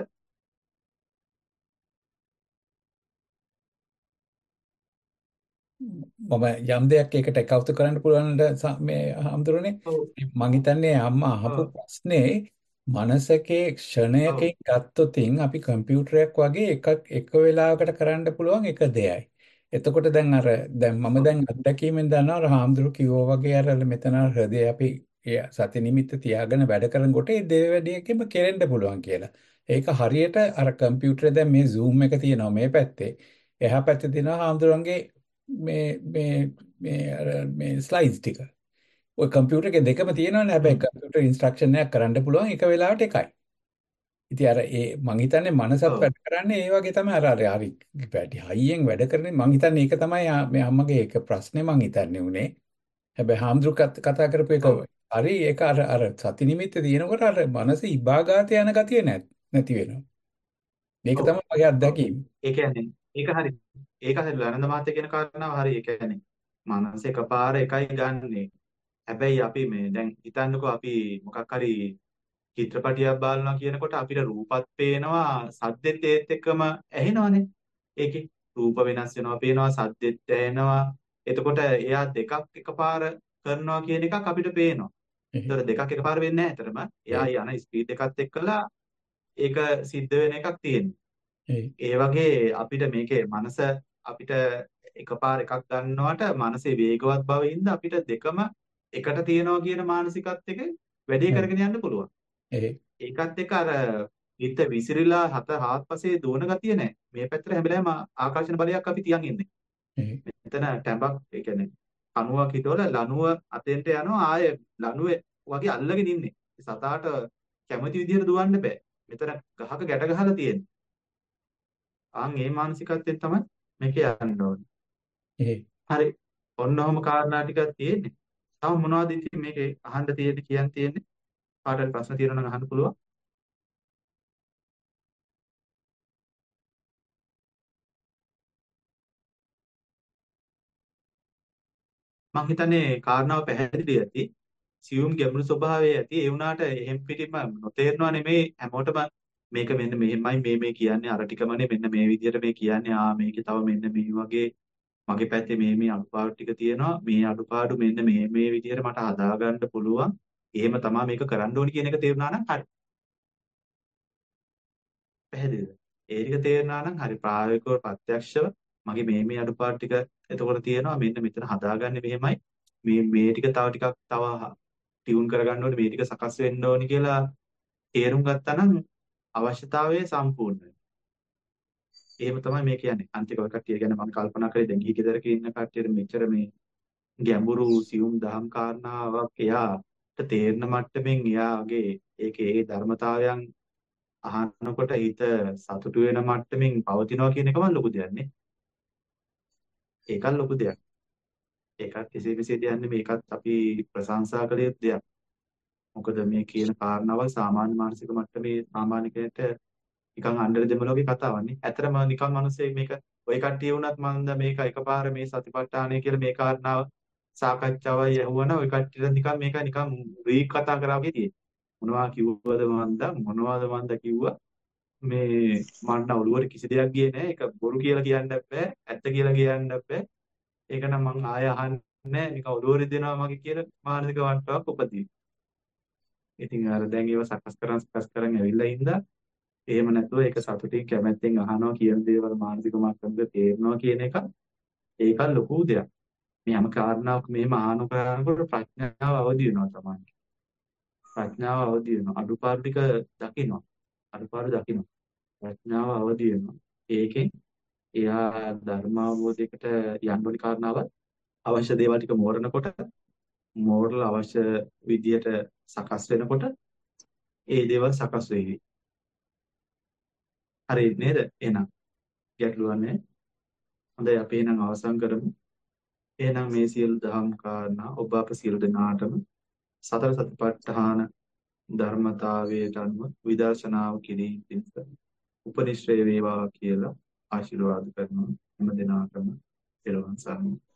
මම යම් දෙයක් ඒකට එකතු කරන්න පුළුවන් මේ හඳුරන්නේ ඔව්. මං හිතන්නේ අම්මා අහපු ඔව්. ප්‍රශ්නේ මනසකේ ඔව්. ක්ෂණයකින් ගත්තොතින් අපි කම්පියුටරයක් වගේ එකක් එක වෙලාවකට කරන්න පුළුවන් එක දෙයයි. එතකොට දැන් අර දැන් මම ඔව්. දැන් අත්දැකීමෙන් දන්නවා අර හාමුදුරු කිව්වා වගේ අර මෙතන හෘදේ අපි ඒ සති නිමිත්ත තියාගෙන වැඩ කරනකොට ඒ දෙවැඩියකම කෙරෙන්න පුළුවන් කියලා. ඒක හරියට අර කම්පියුටරේ දැන් මේ zoom එක තියෙනවා මේ පැත්තේ. එහා පැත්තේ තියෙනවා හාමුදුරන්ගේ මේ මේ මේ අර මේ ස්ලයිඩ්ස් ටික. ඔය කම්පියුටර් එකේ දෙකම තියෙනවනේ හැබැයි හ්ම්. කම්පියුටර් ඉන්ස්ට්‍රක්ෂන් එකක් කරන්න පුළුවන් එක වෙලාවට එකයි. ඉතින් අර ඒ මං හිතන්නේ මනසත් ඔව්. වැඩ කරන්නේ ඒ වගේ තමයි අර අර හරි වැඩි හයියෙන් වැඩ කරන්නේ මං හිතන්නේ ඒක තමයි ආ- මේ අම්මගේ ඒක ප්‍රශ්නේ මං හිතන්නේ උනේ. හැබැයි හාමුදුරු කත- කතා කරපු එක ඔව්. හරි ඒක අර අර සති නිමිත්ත තියෙනකොට අර මනස ඉබාගාත යන ගතිය නැත් නැති වෙනවා. මේක ඔව්. තමයි මගේ ඔව්. අත්දැකීම. ඒ කියන්නේ ඒක හරි. ඒක හරි ලනද මාත්‍ය කියන කාරණාව හරි. ඒ කියන්නේ මනස එකපාර එකයි ගන්නෙ. හැබැයි අපි මේ දැන් හිතන්නකෝ අපි මොකක් හරි චිත්‍රපටියක් බලනවා කියනකොට අපිට රූපත් පේනවා සද්දෙත් ඒත් එක්කම ඇහෙනවනේ. ඒකේ රූප වෙනස් වෙනවා පේනවා සද්දෙත් ඇහෙනවා. එතකොට එයා දෙකක් එකපාර කරනවා කියන එකක් අපිට පේනවා. එහේ. ඒතර දෙකක් එකපාර වෙන්නේ නැහැ ඇත්තටම. එයා යන ස්පීඩ් එකත් එක්කලා ඒක සිද්ධ වෙන එකක් තියෙනවා. එහේ. ඒ වගේ අපිට මේකේ මනස අපිට එකපාර එකක් ගන්නවට මනසේ වේගවත් බවින්ද අපිට දෙකම එකට තියනවා කියන මානසිකත් එක වැඩේ කරගෙන යන්න පුළුවන්. එහේ. ඒකත් එක්ක අර හිත විසිරීලා හත හාත්පසේ දුවන ගතිය නැහැ. මේ පැත්තට හැම වෙලාවෙම ආකර්ෂණ බලයක් අපි තියන් ඉන්නේ. එහේ. මෙතන ටැඹක් ඒ කියන්නේ කණුවක් හිටවල ලණුව අතෙන්ට යනවා ආය ලණුවේ වගේ අල්ලගෙන ඉන්නේ. සතාට කැමති විදිහට දුවන්න බෑ. මෙතන ගහක ගැට ගහලා තියෙන්නේ. ආන් මේ මානසිකත්වයෙන් තමයි මේක යන්න ඕනේ. එහේ. හරි. ඔන්න ඔහම කාරණා ටිකක් තියෙන්නේ. තව මොනවද ඉතින් මේකේ අහන්න තියෙන්නේ කියන්න තියෙන්නේ? කාටවත් ප්‍රශ්න තියෙනවා නම් අහන්න පුළුවන්. මම හිතන්නේ කාරණාව පැහැදිලි ඇති. සියුම් ගැඹුරු ස්වභාවය ඇති. ඒ වුණාට එහෙම් පිටින්ම නොතේරෙනවා නෙමෙයි හැමෝටම මේක මෙන්න මෙහෙමයි මේ මේ කියන්නේ අර ටිකමනේ මෙන්න මේ විදිහට මේ කියන්නේ ආ මේකේ තව මෙන්න මේ වගේ මගේ පැත්තේ මේ මේ අඩුපාඩු ටික තියෙනවා මේ අඩුපාඩු මෙන්න මේ මේ විදිහට මට හදාගන්න පුළුවන් එහෙම තමයි මේක කරන්න ඕනි කියන එක තේරුණා නම් හරි පැහැදිලිද ඒ ටික තේරුණා නම් හරි ප්‍රායෝගිකව ප්‍රත්‍යක්ෂව මගේ මේ මේ අඩුපාඩු ටික එතකොට තියෙනවා මෙන්න මෙතන හදාගන්නේ මෙහෙමයි මේ මේ ටික තව ටිකක් තව ටියුන් කරගන්න ඕනේ මේ ටික සකස් වෙන්න ඕනි කියලා තේරුම් ගත්තා නම් අවශ්‍යතාවය සම්පූර්ණ වෙනවා. එහෙම තමයි මේ කියන්නේ. අන්තික ඔය කට්ටිය ගැන මම කල්පනා කරේ දැන් ගිහි ගෙදරක ඉන්න කට්ටියට මෙච්චර මේ ගැඹුරු සියුම් දහම් කාරණාවක් එයාට තේරෙන මට්ටමින් එයාගේ ඒකේ ඒ ධර්මතාවයන් අහනකොට හිත සතුටු වෙන මට්ටමින් පවතිනවා කියන එකම ලොකු දෙයක් නේ. ඒකත් ලොකු දෙයක්. ඒකත් කෙසේ කෙසේ දෙයක් මේකත් අපි ප්‍රශංසා කළ යුතු දෙයක්. මොකද මේ කියන කාරණාවල් සාමාන්‍ය මානසික මට්ටමේ සාමාන්‍ය කෙනෙක්ට නිකන් අnder දෙමළෝගේ කතාවන්නේ. ඇත්තටම නිකන් මිනිස්සෙක් මේක ඔය කට්ටිය වුණත් මම මේක එකපාර මේ සතිපට්ඨානය කියලා මේ කාරණාව සාකච්ඡාවයි ඇහුවනම් ඔය කට්ටියට නිකන් මේක නිකන් රීක් කතා කරා වගේ තියෙන්නේ. මොනවා කිව්වද මන්ද මොනවද මන්ද කිව්වා මේ මන්න ඔළුවට කිසි දෙයක් ගියේ නැහැ. ඒක බොරු කියලා කියන්න බෑ. ඇත්ත කියලා කියන්න බෑ. ඒක නම් මං ආය අහන්නේ නිකන් ඔළුවට දෙනවා මගේ කියලා මානසික වටාවක් උපදී. ඉතින් අර දැන් ඒව සකස් කරන් සකස් කරන් ඇවිල්ලා ඉඳලා එහෙම නැතුව ඒක සතුටින් කැමැත්තෙන් අහනවා කියන දේවල් මානසික මට්ටමක තේරෙනවා කියන එක ඒක ලොකු දෙයක්. මේ හැම කාරණාවක් මෙහෙම ආහන කරනකොට ප්‍රඥාව අවදි වෙනවා තමයි. ප්‍රඥාව අවදි වෙනවා. අඩුපාඩු ටික දකිනවා. අඩුපාඩු දකිනවා. ප්‍රඥාව අවදි වෙනවා. ඒකෙන් එයා ධර්ම අවබෝධයකට යන්න ඕනි කාරණාව අවශ්‍ය දේවල් ටික මෝරනකොට මෝරල අවශ්‍ය විදියට සකස් වෙනකොට ඒ දේවල් සකස් වෙයි. හරි නේද? එහෙනම් ගැටලුවක් නැහැ. හොඳයි අපි එහෙනම් අවසන් කරමු. එහෙනම් මේ සියලු දහම් කාරණා ඔබ අප සියලු දෙනාටම සතර සතිපට්ඨාන ධර්මතාවයට අනුව විදර්ශනාව කිරීම පිණිස උපනිශ්‍රේ වේවා කියලා ආශිර්වාද කරනවා. හැම දිනාටම පෙරවන් සරණයි.